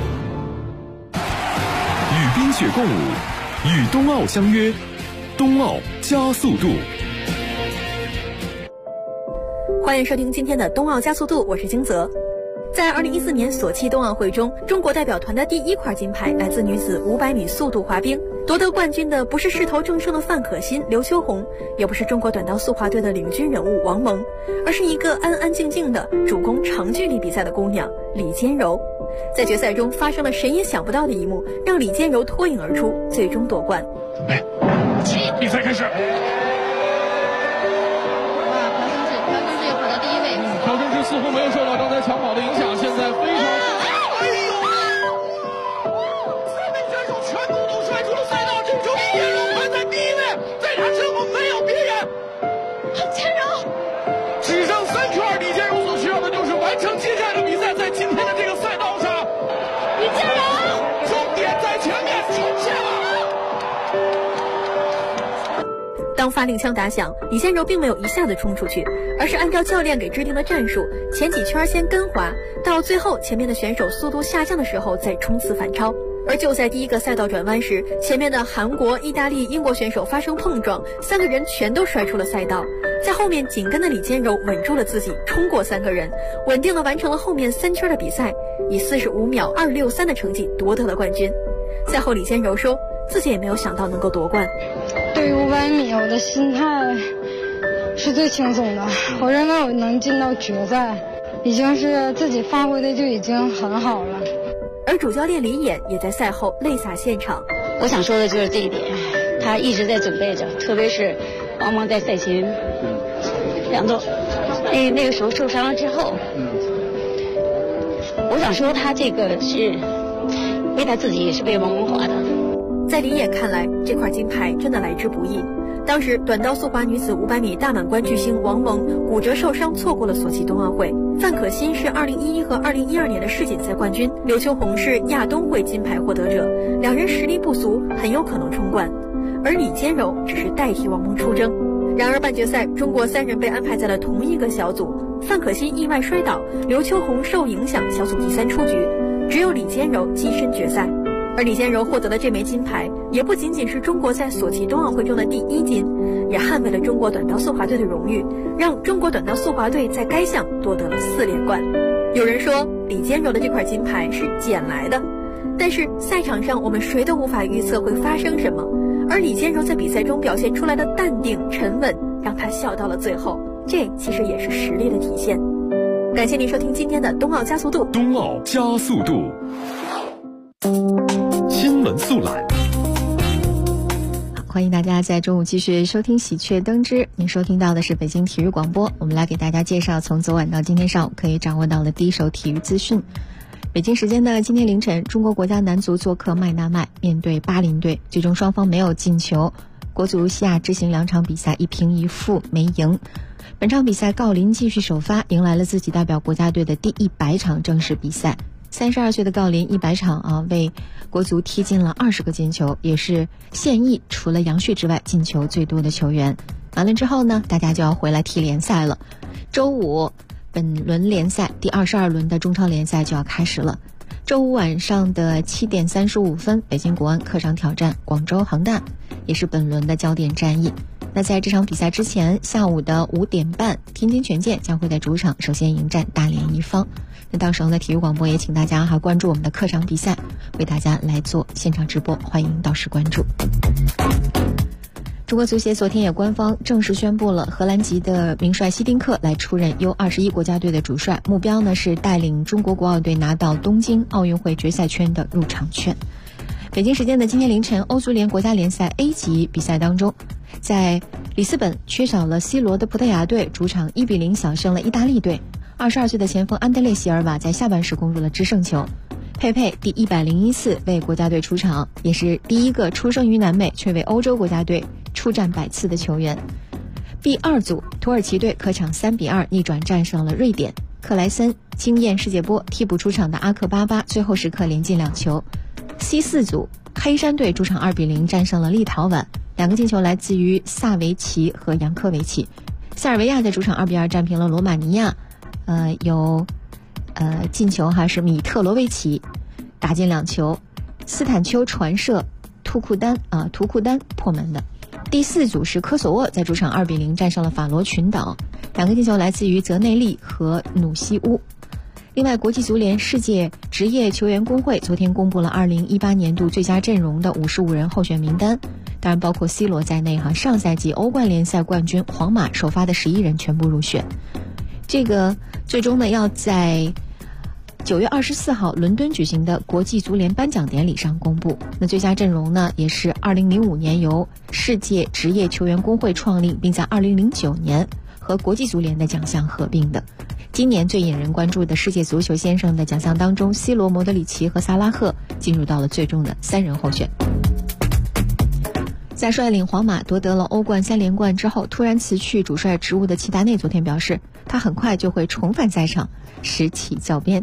与冰雪共舞，与冬奥相约，冬奥加速度。 欢迎收听今天的冬奥加速度，我是金泽。在2014年索契冬奥会中，中国代表团的第1块金牌来自女子500米速度滑冰。夺得冠军的不是势头正盛的范可新、刘秋红，也不是中国短道速滑队的领军人物王蒙，而是一个安安静静的主攻长距离比赛的姑娘李坚柔。在决赛中发生了谁也想不到的一幕，让李坚柔脱颖而出，最终夺冠。 比赛开始。 朴正志跑到第1位。 朴正志似乎没有受到刚才抢跑的影响，现在非常。完成接下来的比赛，在今天的这个赛道上， 李坚柔终点在前面出现了。 当发令枪打响，李坚柔并没有一下子冲出去，而是按照教练给制定的战术，前几圈先跟滑，到最后前面的选手速度下降的时候再冲刺反超。而就在第一个赛道转弯时，前面的韩国、意大利、英国选手发生碰撞，3个人全都摔出了赛道。在后面紧跟的李坚柔稳住了自己，冲过3个人，稳定地完成了后面3圈的比赛，以45秒263的成绩夺得了冠军。赛后李坚柔说，自己也没有想到能够夺冠。 对于500米，我的心态是最轻松的，我认为我能进到决赛，已经是自己发挥的就已经很好了。 而主教练李演也在赛后泪洒现场。 我想说的就是这一点，他一直在准备着，特别是王蒙在赛前2周那个时候受伤了之后，我想说他这个是为他自己，也是为王蒙滑的。 在李演看来，这块金牌真的来之不易。当时短道速滑女子500米大满贯巨星王蒙骨折受伤，错过了索契冬奥会。范可新是2011和2012年的世锦赛冠军，刘秋红是亚冬会金牌获得者，两人实力不俗，很有可能冲冠。而李坚柔只是代替王蒙出征。然而半决赛，中国3人被安排在了同一个小组，范可新意外摔倒，刘秋红受影响，小组第3出局，只有李坚柔跻身决赛。而李坚柔获得的这枚金牌，也不仅仅是中国在索契冬奥会中的第1金，也捍卫了中国短道速滑队的荣誉，让中国短道速滑队在该项夺得了4连冠。有人说李坚柔的这块金牌是捡来的，但是赛场上我们谁都无法预测会发生什么，而李坚柔在比赛中表现出来的淡定沉稳，让她笑到了最后，这其实也是实力的体现。感谢您收听今天的冬奥加速度。 冬奥加速度，新闻速览。 欢迎大家在中午继续收听喜鹊登枝，您收听到的是北京体育广播，我们来给大家介绍从昨晚到今天上午可以掌握到的第一手体育资讯。北京时间的今天凌晨，中国国家男足做客麦纳麦，面对巴林队，最终双方没有进球。 国足西亚之行2场比赛1平1负没赢。本场比赛郜林继续首发，迎来了自己代表国家队的第100场正式比赛。32岁的郜林100场为国足踢进了20个进球，也是现役除了杨旭之外进球最多的球员。完了之后呢，大家就要回来踢联赛了。周五本轮联赛第22轮的中超联赛就要开始了。周五晚上的7点35分，北京国安客场挑战广州恒大，也是本轮的焦点战役。那在这场比赛之前，下午的5点半，天津权健将会在主场首先迎战大连一方。那到时候呢，体育广播也请大家关注我们的客场比赛，为大家来做现场直播，欢迎到时关注。中国足协昨天也官方正式宣布了荷兰籍的名帅希丁克来出任 U21 国家队的主帅，目标呢是带领中国国奥队拿到东京奥运会决赛圈的入场券。北京时间的今天凌晨，欧足联国家联赛 A 级比赛当中，在里斯本缺少了 C 罗的葡萄牙队主场1比0小胜了意大利队。22岁的前锋安德烈席尔瓦在下半时攻入了制胜球。佩佩第101次为国家队出场，也是第一个出生于南美却为欧洲国家队出战100次的球员。B2组，土耳其队客场3比2逆转战胜了瑞典。克莱森惊艳世界波，替补出场的阿克巴巴最后时刻连进2球。C4组，黑山队主场2比0战胜了立陶宛，2个进球来自于萨维奇和扬科维奇。塞尔维亚在主场2比2战平了罗马尼亚，有进球是米特罗维奇打进2球，斯坦丘传射图库丹破门的。第4组是科索沃在主场2比0战胜了法罗群岛，2个进球来自于泽内利和努西乌。另外，国际足联世界职业球员工会昨天公布了2018年度最佳阵容的55人候选名单，当然包括 C 罗在内上赛季欧冠联赛冠军皇马首发的11人全部入选。这个最终呢要在9月24号伦敦举行的国际足联颁奖典礼上公布。那最佳阵容呢也是2005年由世界职业球员工会创立，并在2009年和国际足联的奖项合并的。今年最引人关注的世界足球先生的奖项当中，C 罗、莫德里奇和萨拉赫进入到了最终的3人候选。在率领皇马夺得了欧冠3连冠之后，突然辞去主帅职务的齐达内昨天表示，他很快就会重返赛场，拾起教鞭。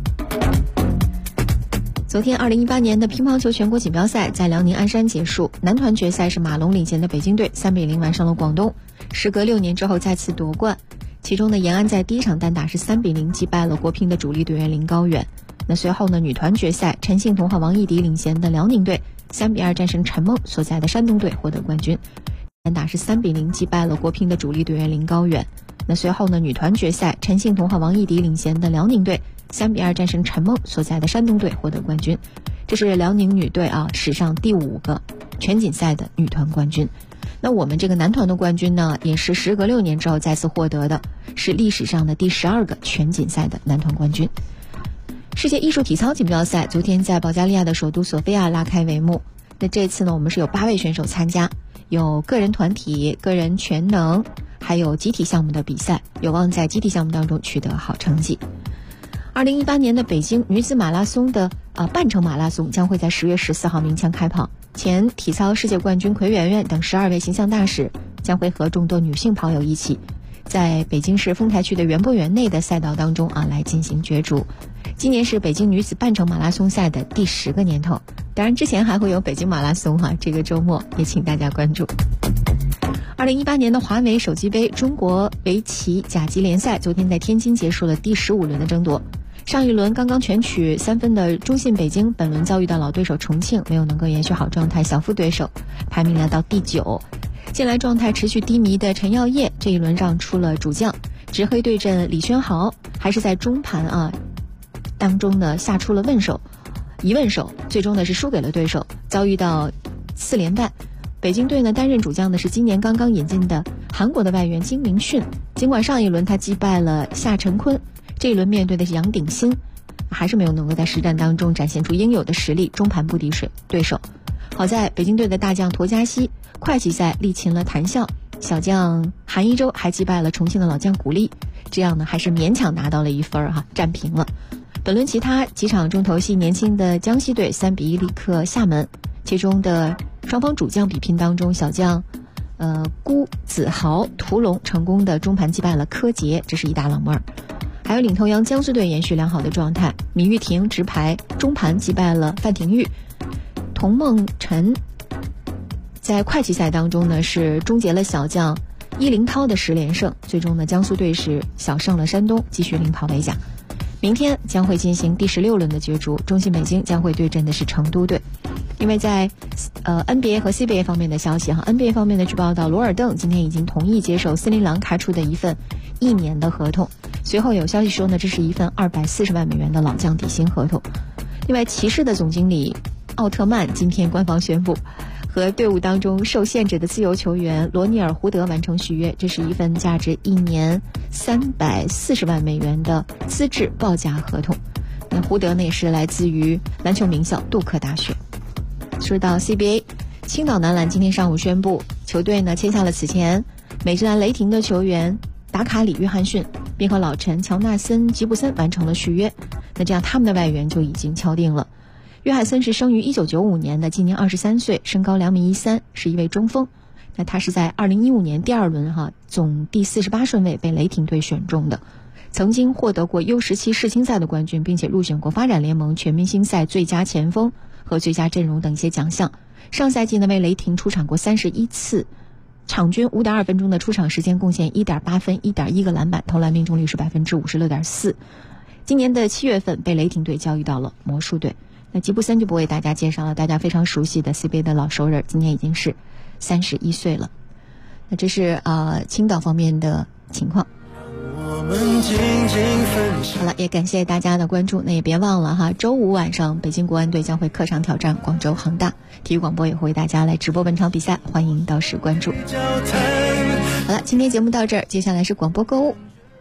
昨天2018年的乒乓球全国锦标赛在辽宁鞍山结束，男团决赛是马龙领衔的北京队3比0完胜了广东，时隔6年之后再次夺冠。其中呢，延安在第一场单打是3比0击败了国乒的主力队员林高远。那随后呢，女团决赛陈幸同和王艺迪领衔的辽宁队3比2战胜陈梦所在的山东队获得冠军，单打是3比0击败了国乒的主力队员林高远。那随后呢，女团决赛陈幸同和王艺迪领衔的辽宁队3比2战胜陈梦所在的山东队获得冠军。这是辽宁女队史上第5个全锦赛的女团冠军。那我们这个男团的冠军呢，也是时隔6年之后再次获得的，是历史上的第12个全锦赛的男团冠军。世界艺术体操锦标赛昨天在保加利亚的首都索菲亚拉开帷幕。那这次呢，我们是有8位选手参加，有个人团体、个人全能，还有集体项目的比赛，有望在集体项目当中取得好成绩。2018年的北京女子马拉松的半程马拉松将会在10月14号鸣枪开跑。前体操世界冠军奎媛媛等12位形象大使将会和众多女性跑友一起，在北京市丰台区的园博园内的赛道当中来进行角逐。今年是北京女子半程马拉松赛的第10个年头，当然之前还会有北京马拉松这个周末也请大家关注。2018年的华为手机杯中国围棋甲级联赛昨天在天津结束了第15轮的争夺。上一轮刚刚全取3分的中信北京，本轮遭遇到老对手重庆，没有能够延续好状态，小负对手，排名来到第9。近来状态持续低迷的陈耀烨这一轮让出了主将，执黑对阵李轩豪，还是在中盘当中呢下出了疑问手，最终呢是输给了对手，遭遇到4连败。北京队呢担任主将的是今年刚刚引进的韩国的外援金明训，尽管上一轮他击败了夏晨坤，这一轮面对的是杨鼎新，还是没有能够在实战当中展现出应有的实力，中盘不敌对手。好在北京队的大将驼家熙快棋赛力擒了谭笑，小将韩一舟还击败了重庆的老将古力，这样呢还是勉强拿到了1分战平了。本轮其他几场重头戏，年轻的江西队3比1力克厦门，其中的双方主将比拼当中，小将辜子豪、屠龙成功的中盘击败了柯洁，这是一大冷门。还有领头羊江苏队延续良好的状态，米玉婷直排中盘击败了范廷钰，童梦辰在会计赛当中呢是终结了小将伊林涛的10连胜，最终呢江苏队是小胜了山东，继续领跑围甲。明天将会进行第16轮的角逐，中信北京将会对阵的是成都队。因为在NBA 和 CBA 方面的消息NBA 方面的据报道，罗尔邓今天已经同意接受森林狼开出的一份1年的合同，随后有消息说呢，这是一份240万美元的老将底薪合同。另外，骑士的总经理奥特曼今天官方宣布，和队伍当中受限制的自由球员罗尼尔·胡德完成续约，这是一份价值1年340万美元的资质报价合同。那胡德呢也是来自于篮球名校杜克大学。说到 CBA， 青岛男篮今天上午宣布，球队呢签下了此前美职篮雷霆的球员达卡里·约翰逊，并和老臣乔纳森·吉布森完成了续约。那这样他们的外援就已经敲定了。约翰森是生于1995年的，今年23岁，身高2.13米，是一位中锋。那他是在2015年第2轮总第48顺位被雷霆队选中的，曾经获得过 U17 世青赛的冠军，并且入选过发展联盟全明星赛最佳前锋和最佳阵容等一些奖项。上赛季呢为雷霆出场过31次，场均5.2分钟的出场时间，贡献1.8分、1.1个篮板，投篮命中率是 56.4%。今年的7月份被雷霆队交易到了魔术队。那吉布森就不为大家介绍了，大家非常熟悉的 CBA 的老熟人，今年已经是31岁了。那这是青岛方面的情况。好了，也感谢大家的关注。那也别忘了周5晚上北京国安队将会客场挑战广州恒大，体育广播也会为大家来直播本场比赛，欢迎到时关注。好了，今天节目到这儿，接下来是广播购物。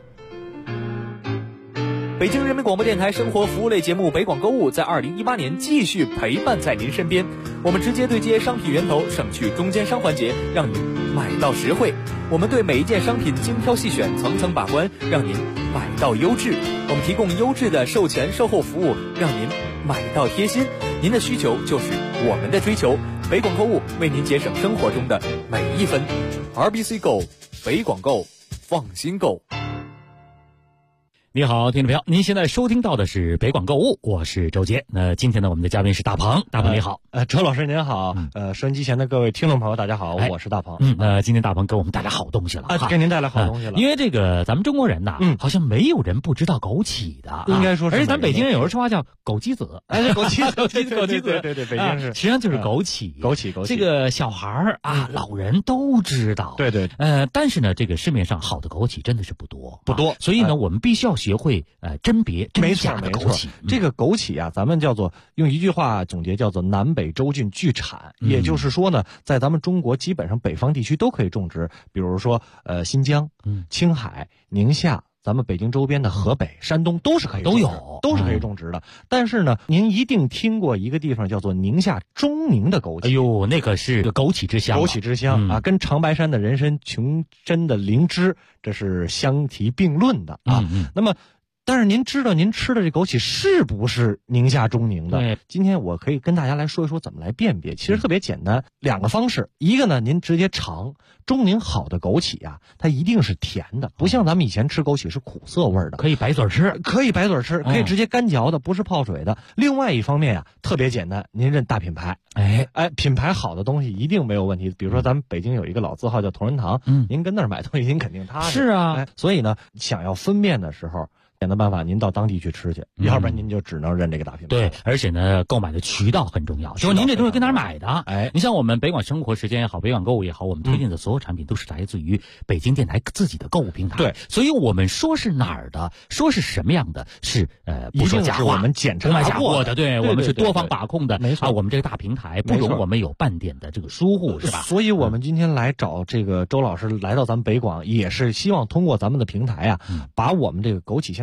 北京人民广播电台生活服务类节目北广购物在2018年继续陪伴在您身边，我们直接对接商品源头，省去中间商环节，让您买到实惠。我们对每一件商品精挑细选，层层把关，让您买到优质。我们提供优质的售前售后服务，让您买到贴心。您的需求就是我们的追求，北广购物为您节省生活中的每一分。RBC Go， 北广购，放心购。 你好，听众朋友，您现在收听到的是北广购物，我是周杰。那今天呢，我们的嘉宾是大鹏，大鹏你好。 周老师您好，收音机前的各位听众朋友大家好，我是大鹏。 今天大鹏给我们带来好东西了给您带来好东西了。 因为这个咱们中国人呐，好像没有人不知道枸杞的， 应该说是。 而且咱北京人有人说话叫枸杞子， 枸杞子，对，北京是， 实际上就是枸杞， 枸杞。 这个小孩老人都知道， 对。 但是呢，这个市面上好的枸杞真的是不多，所以呢，我们必须要学会甄别真假的枸杞。 这个枸杞啊，咱们叫做用一句话总结，叫做南北洲郡俱产。也就是说呢，在咱们中国基本上北方地区都可以种植，比如说新疆、青海、宁夏，咱们北京周边的河北、山东都是可以种植，都是可以种植的。但是呢，您一定听过一个地方叫做宁夏中宁的枸杞。 哎呦，那可是个枸杞之乡， 枸杞之乡跟长白山的人参、琼珍的灵芝，这是相提并论的那么但是您知道您吃的这枸杞是不是宁夏中宁的？ 对， 今天我可以跟大家来说一说怎么来辨别。其实特别简单，两个方式。一个呢，您直接尝中宁好的枸杞啊，它一定是甜的，不像咱们以前吃枸杞是苦涩味的。 可以白嘴吃， 可以直接干嚼的，不是泡水的。另外一方面啊，特别简单，您认大品牌。品牌好的东西一定没有问题。比如说咱们北京有一个老字号叫同仁堂，您跟那儿买东西您肯定踏实。 是啊， 所以呢，想要分辨的时候，简单办法，您到当地去吃去，要不然您就只能认这个大品牌。 对，而且呢，购买的渠道很重要，就是您这东西跟哪儿买的。你像我们北广生活时间也好，北广购物也好，我们推荐的所有产品都是来自于北京电台自己的购物平台。 对， 所以我们说是哪儿的，说是什么样的，是不说假话， 我们检查过的，对，我们是多方把控的。 没错， 我们这个大平台不容我们有半点的这个疏忽，是吧？ 所以我们今天来找这个周老师来到咱们北广，也是希望通过咱们的平台把我们这个枸杞现在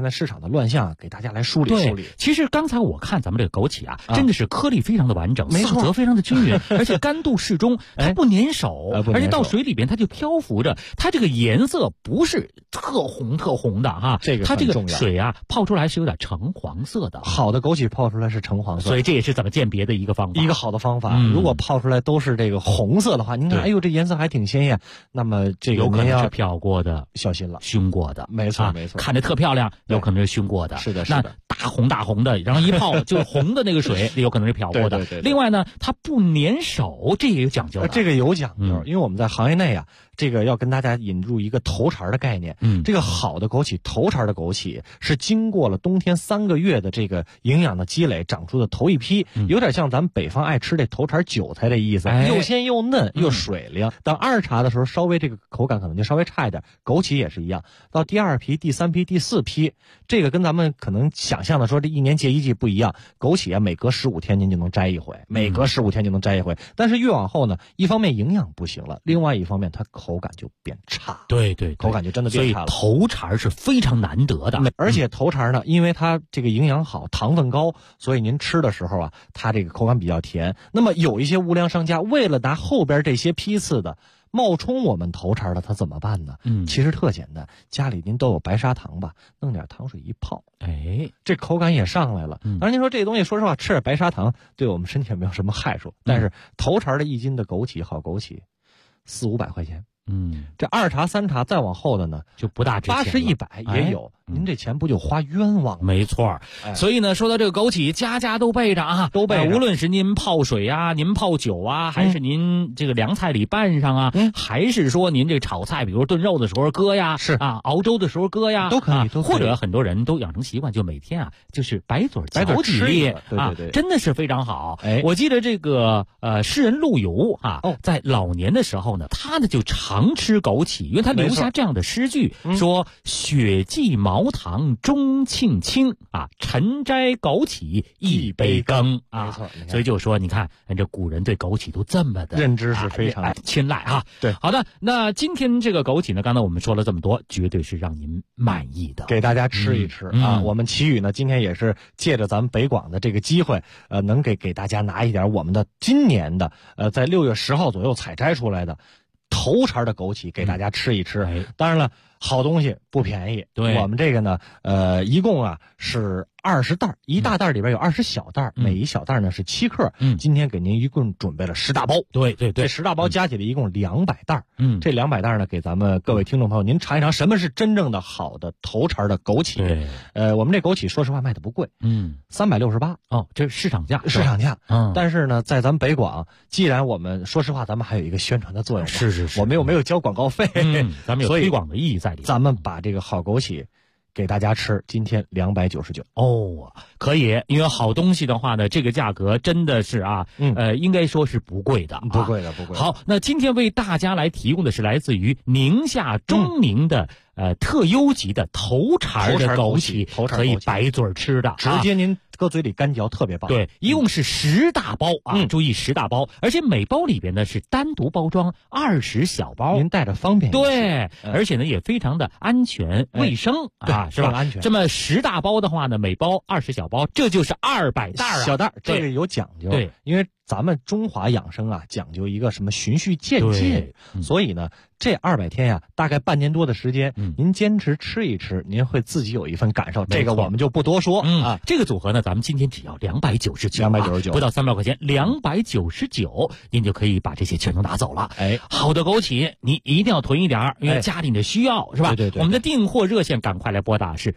在市场的乱象给大家来梳理梳理。 其实刚才我看咱们这个枸杞啊，真的是颗粒非常的完整， 没错， 色泽非常的均匀，而且干度适中，它不粘手，而且到水里边它就漂浮着，它这个颜色不是特红的哈，它这个水啊泡出来是有点橙黄色的。 好的枸杞泡出来是橙黄色， 所以这也是怎么鉴别的一个方法， 一个好的方法。如果泡出来都是这个红色的话，您看，哎呦，这颜色还挺鲜艳，那么这个有可能是漂过的， 小心了， 熏过的， 没错没错， 看着特漂亮，有可能是熏过的， 是的， 那大红的，然后一泡就是红的那个水，有可能是漂过的。 对。 另外呢，它不粘手，这也有讲究的。 这个有讲究，因为我们在行业内啊，这个要跟大家引入一个头茬的概念。这个好的枸杞，头茬的枸杞是经过了冬天3个月的这个营养的积累长出的头一批，有点像咱们北方爱吃这头茬韭菜的意思，又鲜又嫩又水灵。等二茬的时候，稍微这个口感可能就稍微差一点。枸杞也是一样，到第2批、第3批、第4批，这个跟咱们可能想象的说这1年结1季不一样。枸杞啊，每隔15天您就能摘一回，但是越往后呢，一方面营养不行了，另外一方面它口感就变差。 对， 口感就真的变差了。 所以头茬是非常难得的， 而且头茬呢，因为它这个营养好，糖分高，所以您吃的时候啊，它这个口感比较甜。那么有一些无良商家为了拿后边这些批次的冒充我们头茬的，他怎么办呢？其实特简单，家里您都有白砂糖吧，弄点糖水一泡，这口感也上来了。当然您说这东西，说实话，吃点白砂糖对我们身体也没有什么害处，但是头茬的1斤的枸杞，好枸杞，400-500块钱。这2茬3茬再往后的呢， 就不大值钱了 ，80-100也有。您这钱不就花冤枉了？ 没错。所以呢，说到这个枸杞，家家都备着啊， 都备着。 无论是您泡水啊，您泡酒啊，还是您这个凉菜里拌上啊，还是说您这炒菜，比如炖肉的时候搁呀， 是啊，熬粥的时候搁呀， 都可以。 或者很多人都养成习惯，就每天啊，就是白嘴嚼几粒， 对， 真的是非常好。我记得这个诗人陆游啊，在老年的时候呢，他呢就常吃枸杞，因为他留下这样的诗句，说雪霁茅堂钟磬清啊，晨摘枸杞一杯羹啊。 没错， 所以就说你看这古人对枸杞都这么的认知是非常青睐啊。 对， 好的，那今天这个枸杞呢，刚才我们说了这么多，绝对是让您满意的， 给大家吃一吃啊。我们奇宇呢，今天也是借着咱们北广的这个机会，能给大家拿一点我们的今年的在6月10号左右采摘出来的头茬的枸杞给大家吃一吃。当然了，好东西不便宜。 对， 我们这个呢，一共啊是20袋，一大袋里边有20小袋，每一小袋呢是7克。今天给您一共准备了10大包。 对， 这10大包加起来一共200袋。这200袋呢，给咱们各位听众朋友，您尝一尝什么是真正的好的头茬的枸杞。我们这枸杞说实话卖的不贵，368。 这是市场价。 但是呢，在咱们北广，既然我们说实话，咱们还有一个宣传的作用。 是， 我们又没有交广告费， 咱们有推广的意义在里面。 咱们把这个好枸杞给大家吃，今天299。 可以，因为好东西的话呢，这个价格真的是啊，应该说是不贵的， 不贵的。 好，那今天为大家来提供的是来自于宁夏钟宁的特优级的头茬的枸杞，可以白嘴吃的， 直接您搁嘴里干嚼，特别棒。 对，一共是10大包啊，注意10大包，而且每包里边呢是单独包装20小包， 您带着方便。 对，而且呢也非常的安全卫生啊，是吧？ 安全。 这么10大包的话呢，每包20小包，这就是200袋啊， 小袋，这个有讲究。 对， 因为咱们中华养生啊，讲究一个什么循序渐进，所以呢，这200天呀，大概半年多的时间，您坚持吃一吃，您会自己有一份感受。这个我们就不多说啊。 这个组合呢，咱们今天只要299，不到300块钱，299，您就可以把这些全都拿走了。好的枸杞，你一定要囤一点，因为家里的需要是吧？ 对。 我们的订货热线赶快来拨打是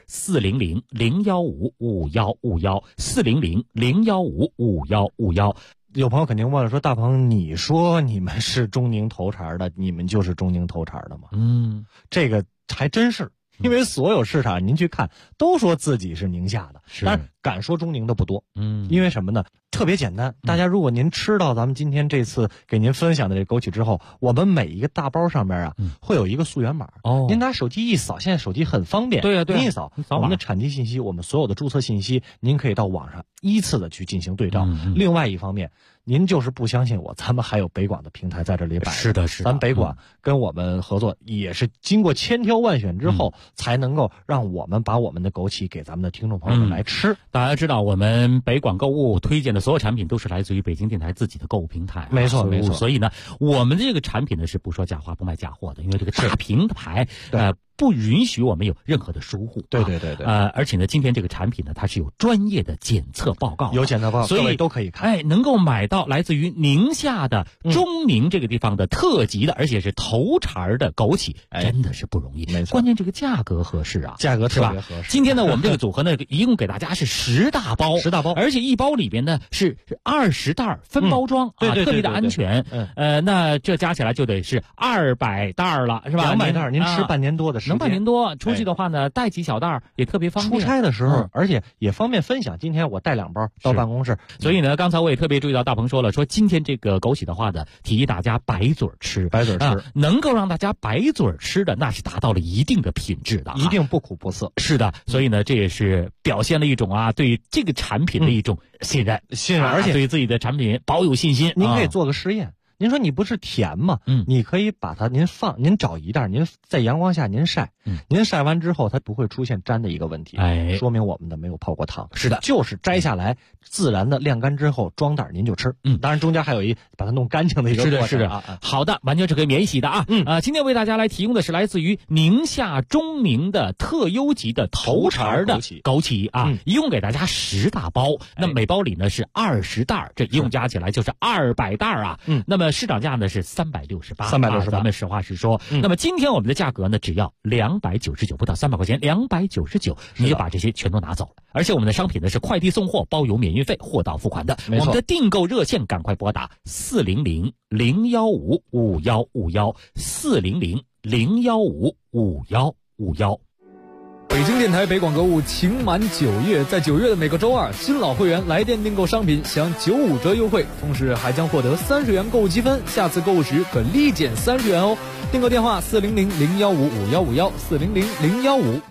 400-015-5151，400-015-5151。 有朋友肯定问了，说大鹏，你说你们是钟宁头茬的，你们就是钟宁头茬的吗？这个还真是，因为所有市场您去看，都说自己是宁夏的，但是敢说钟宁的不多。因为什么呢？ 特别简单，大家如果您吃到咱们今天这次给您分享的这枸杞之后，我们每一个大包上面啊，会有一个溯源码。您拿手机一扫，现在手机很方便。 对呀， 您一扫我们的产地信息，我们所有的注册信息，您可以到网上依次的去进行对照。另外一方面，您就是不相信我，咱们还有北广的平台在这里摆。 是的，是的。 咱北广跟我们合作，也是经过千挑万选之后，才能够让我们把我们的枸杞给咱们的听众朋友们来吃。 大家知道，我们北广购物推荐的所有产品都是来自于北京电台自己的购物平台。 没错，没错。 所以呢，我们这个产品呢是不说假话，不卖假货的，因为这个大平台不允许我们有任何的疏忽。 对。 而且呢，今天这个产品呢，它是有专业的检测报告， 有检测报告， 所以都可以看。 能够买到来自于宁夏的中宁这个地方的特级的，而且是头茬的枸杞，真的是不容易。 没错， 关键这个价格合适啊， 价格特别合适。 今天呢，我们这个组合呢，一共给大家是10大包 ，10大包， 而且一包里边呢是20袋分包装， 对， 特别的安全。那这加起来就得是200袋了，是吧 ？200袋，您吃半年多的时间， 能半年多。出去的话呢，带几小袋也特别方便。 出差的时候，而且也方便分享。今天我带2包到办公室， 所以呢，刚才我也特别注意到大鹏说了，说今天这个枸杞的话呢，提议大家白嘴吃，能够让大家白嘴吃的，那是达到了一定的品质的， 一定不苦不涩。 是的，所以呢，这也是表现了一种对这个产品的一种信任， 而且对自己的产品保有信心。 您可以做个实验。您说你不是甜吗？你可以把它您找一袋，您在阳光下您晒，您晒完之后它不会出现粘的一个问题，说明我们的没有泡过汤。 是的， 就是摘下来自然的晾干之后装袋您就吃。当然中间还有把它弄干净的一个过程。 是的，好的，完全是可以免洗的啊。今天为大家来提供的是来自于宁夏中宁的特优级的头茬的枸杞啊，一共给大家10大包，那每包里呢是20袋，这一共加起来就是200袋啊。那么市场价呢是368，咱们实话实说。那么今天我们的价格呢只要299，不到300块钱，299你就把这些全都拿走了。而且我们的商品呢是快递送货，包邮免运费，货到付款的。我们的订购热线赶快拨打400-015-5151，400-015-5151。 北京电台北广购物情满9月，在9月的每个周二，新老会员来电订购商品享95折优惠，同时还将获得30元购物积分，下次购物时可立减30元哦。订购电话400-015-5151，400-015-51。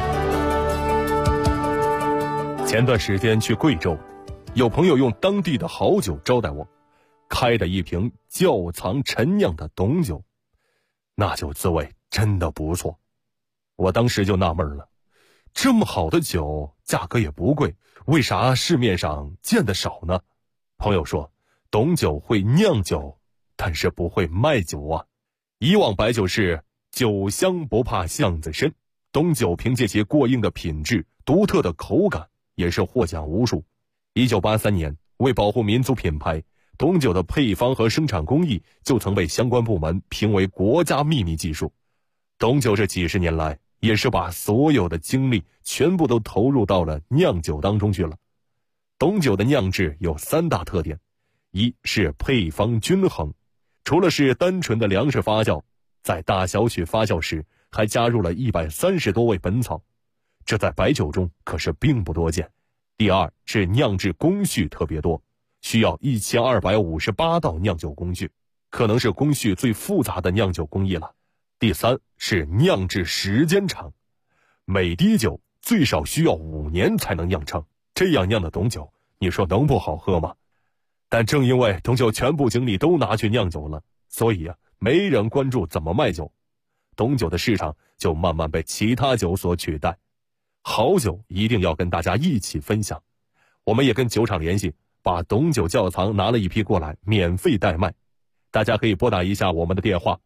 前段时间去贵州，有朋友用当地的好酒招待我，开的一瓶窖藏陈酿的董酒，那酒滋味真的不错。我当时就纳闷了，这么好的酒价格也不贵，为啥市面上见得少呢？朋友说，董酒会酿酒，但是不会卖酒啊。以往白酒是酒香不怕巷子深，董酒凭借其过硬的品质、独特的口感，也是获奖无数。1983年，为保护民族品牌，董酒的配方和生产工艺就曾被相关部门评为国家秘密技术。董酒这几十年来，也是把所有的精力全部都投入到了酿酒当中去了。董酒的酿制有3大特点，一是配方均衡，除了是单纯的粮食发酵，在大小曲发酵时还加入了130多味本草，这在白酒中可是并不多见。第二是酿制工序特别多，需要1258道酿酒工序，可能是工序最复杂的酿酒工艺了。第三是酿制时间长，每滴酒最少需要5年才能酿成，这样酿的董酒，你说能不好喝吗？但正因为董酒全部精力都拿去酿酒了，所以没人关注怎么卖酒，董酒的市场就慢慢被其他酒所取代。好酒一定要跟大家一起分享，我们也跟酒厂联系，把董酒窖藏拿了一批过来，免费代卖。大家可以拨打一下我们的电话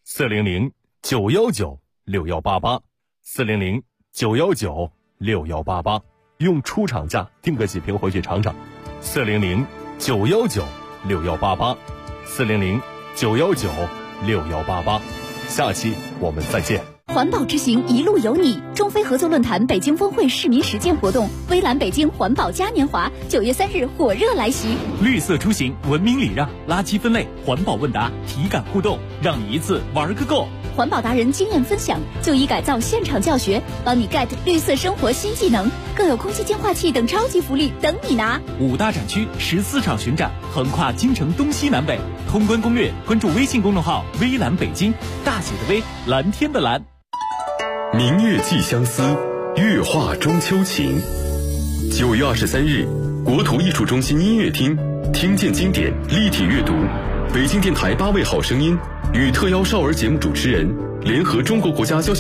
400-919-6188，400-919-6188，用出厂价订个几瓶回去尝尝。400-919-6188，400-919-6188。下期我们再见。 环保之行一路有你，中非合作论坛北京峰会市民实践活动，微蓝北京环保嘉年华9月3日火热来袭。 绿色出行，文明礼让，垃圾分类，环保问答，体感互动，让你一次玩个够。 环保达人经验分享，就医改造现场教学，帮你 get 绿色生活新技能，更有空气净化器等超级福利等你拿。 5大展区14场巡展，横跨京城东西南北。通关攻略，关注微信公众号微蓝北京，大写的微，蓝天的蓝。 明月寄相思，月画中秋情。9月23日，国土艺术中心音乐厅，听见经典立体阅读，北京电台8位好声音与特邀少儿节目主持人联合中国国家交响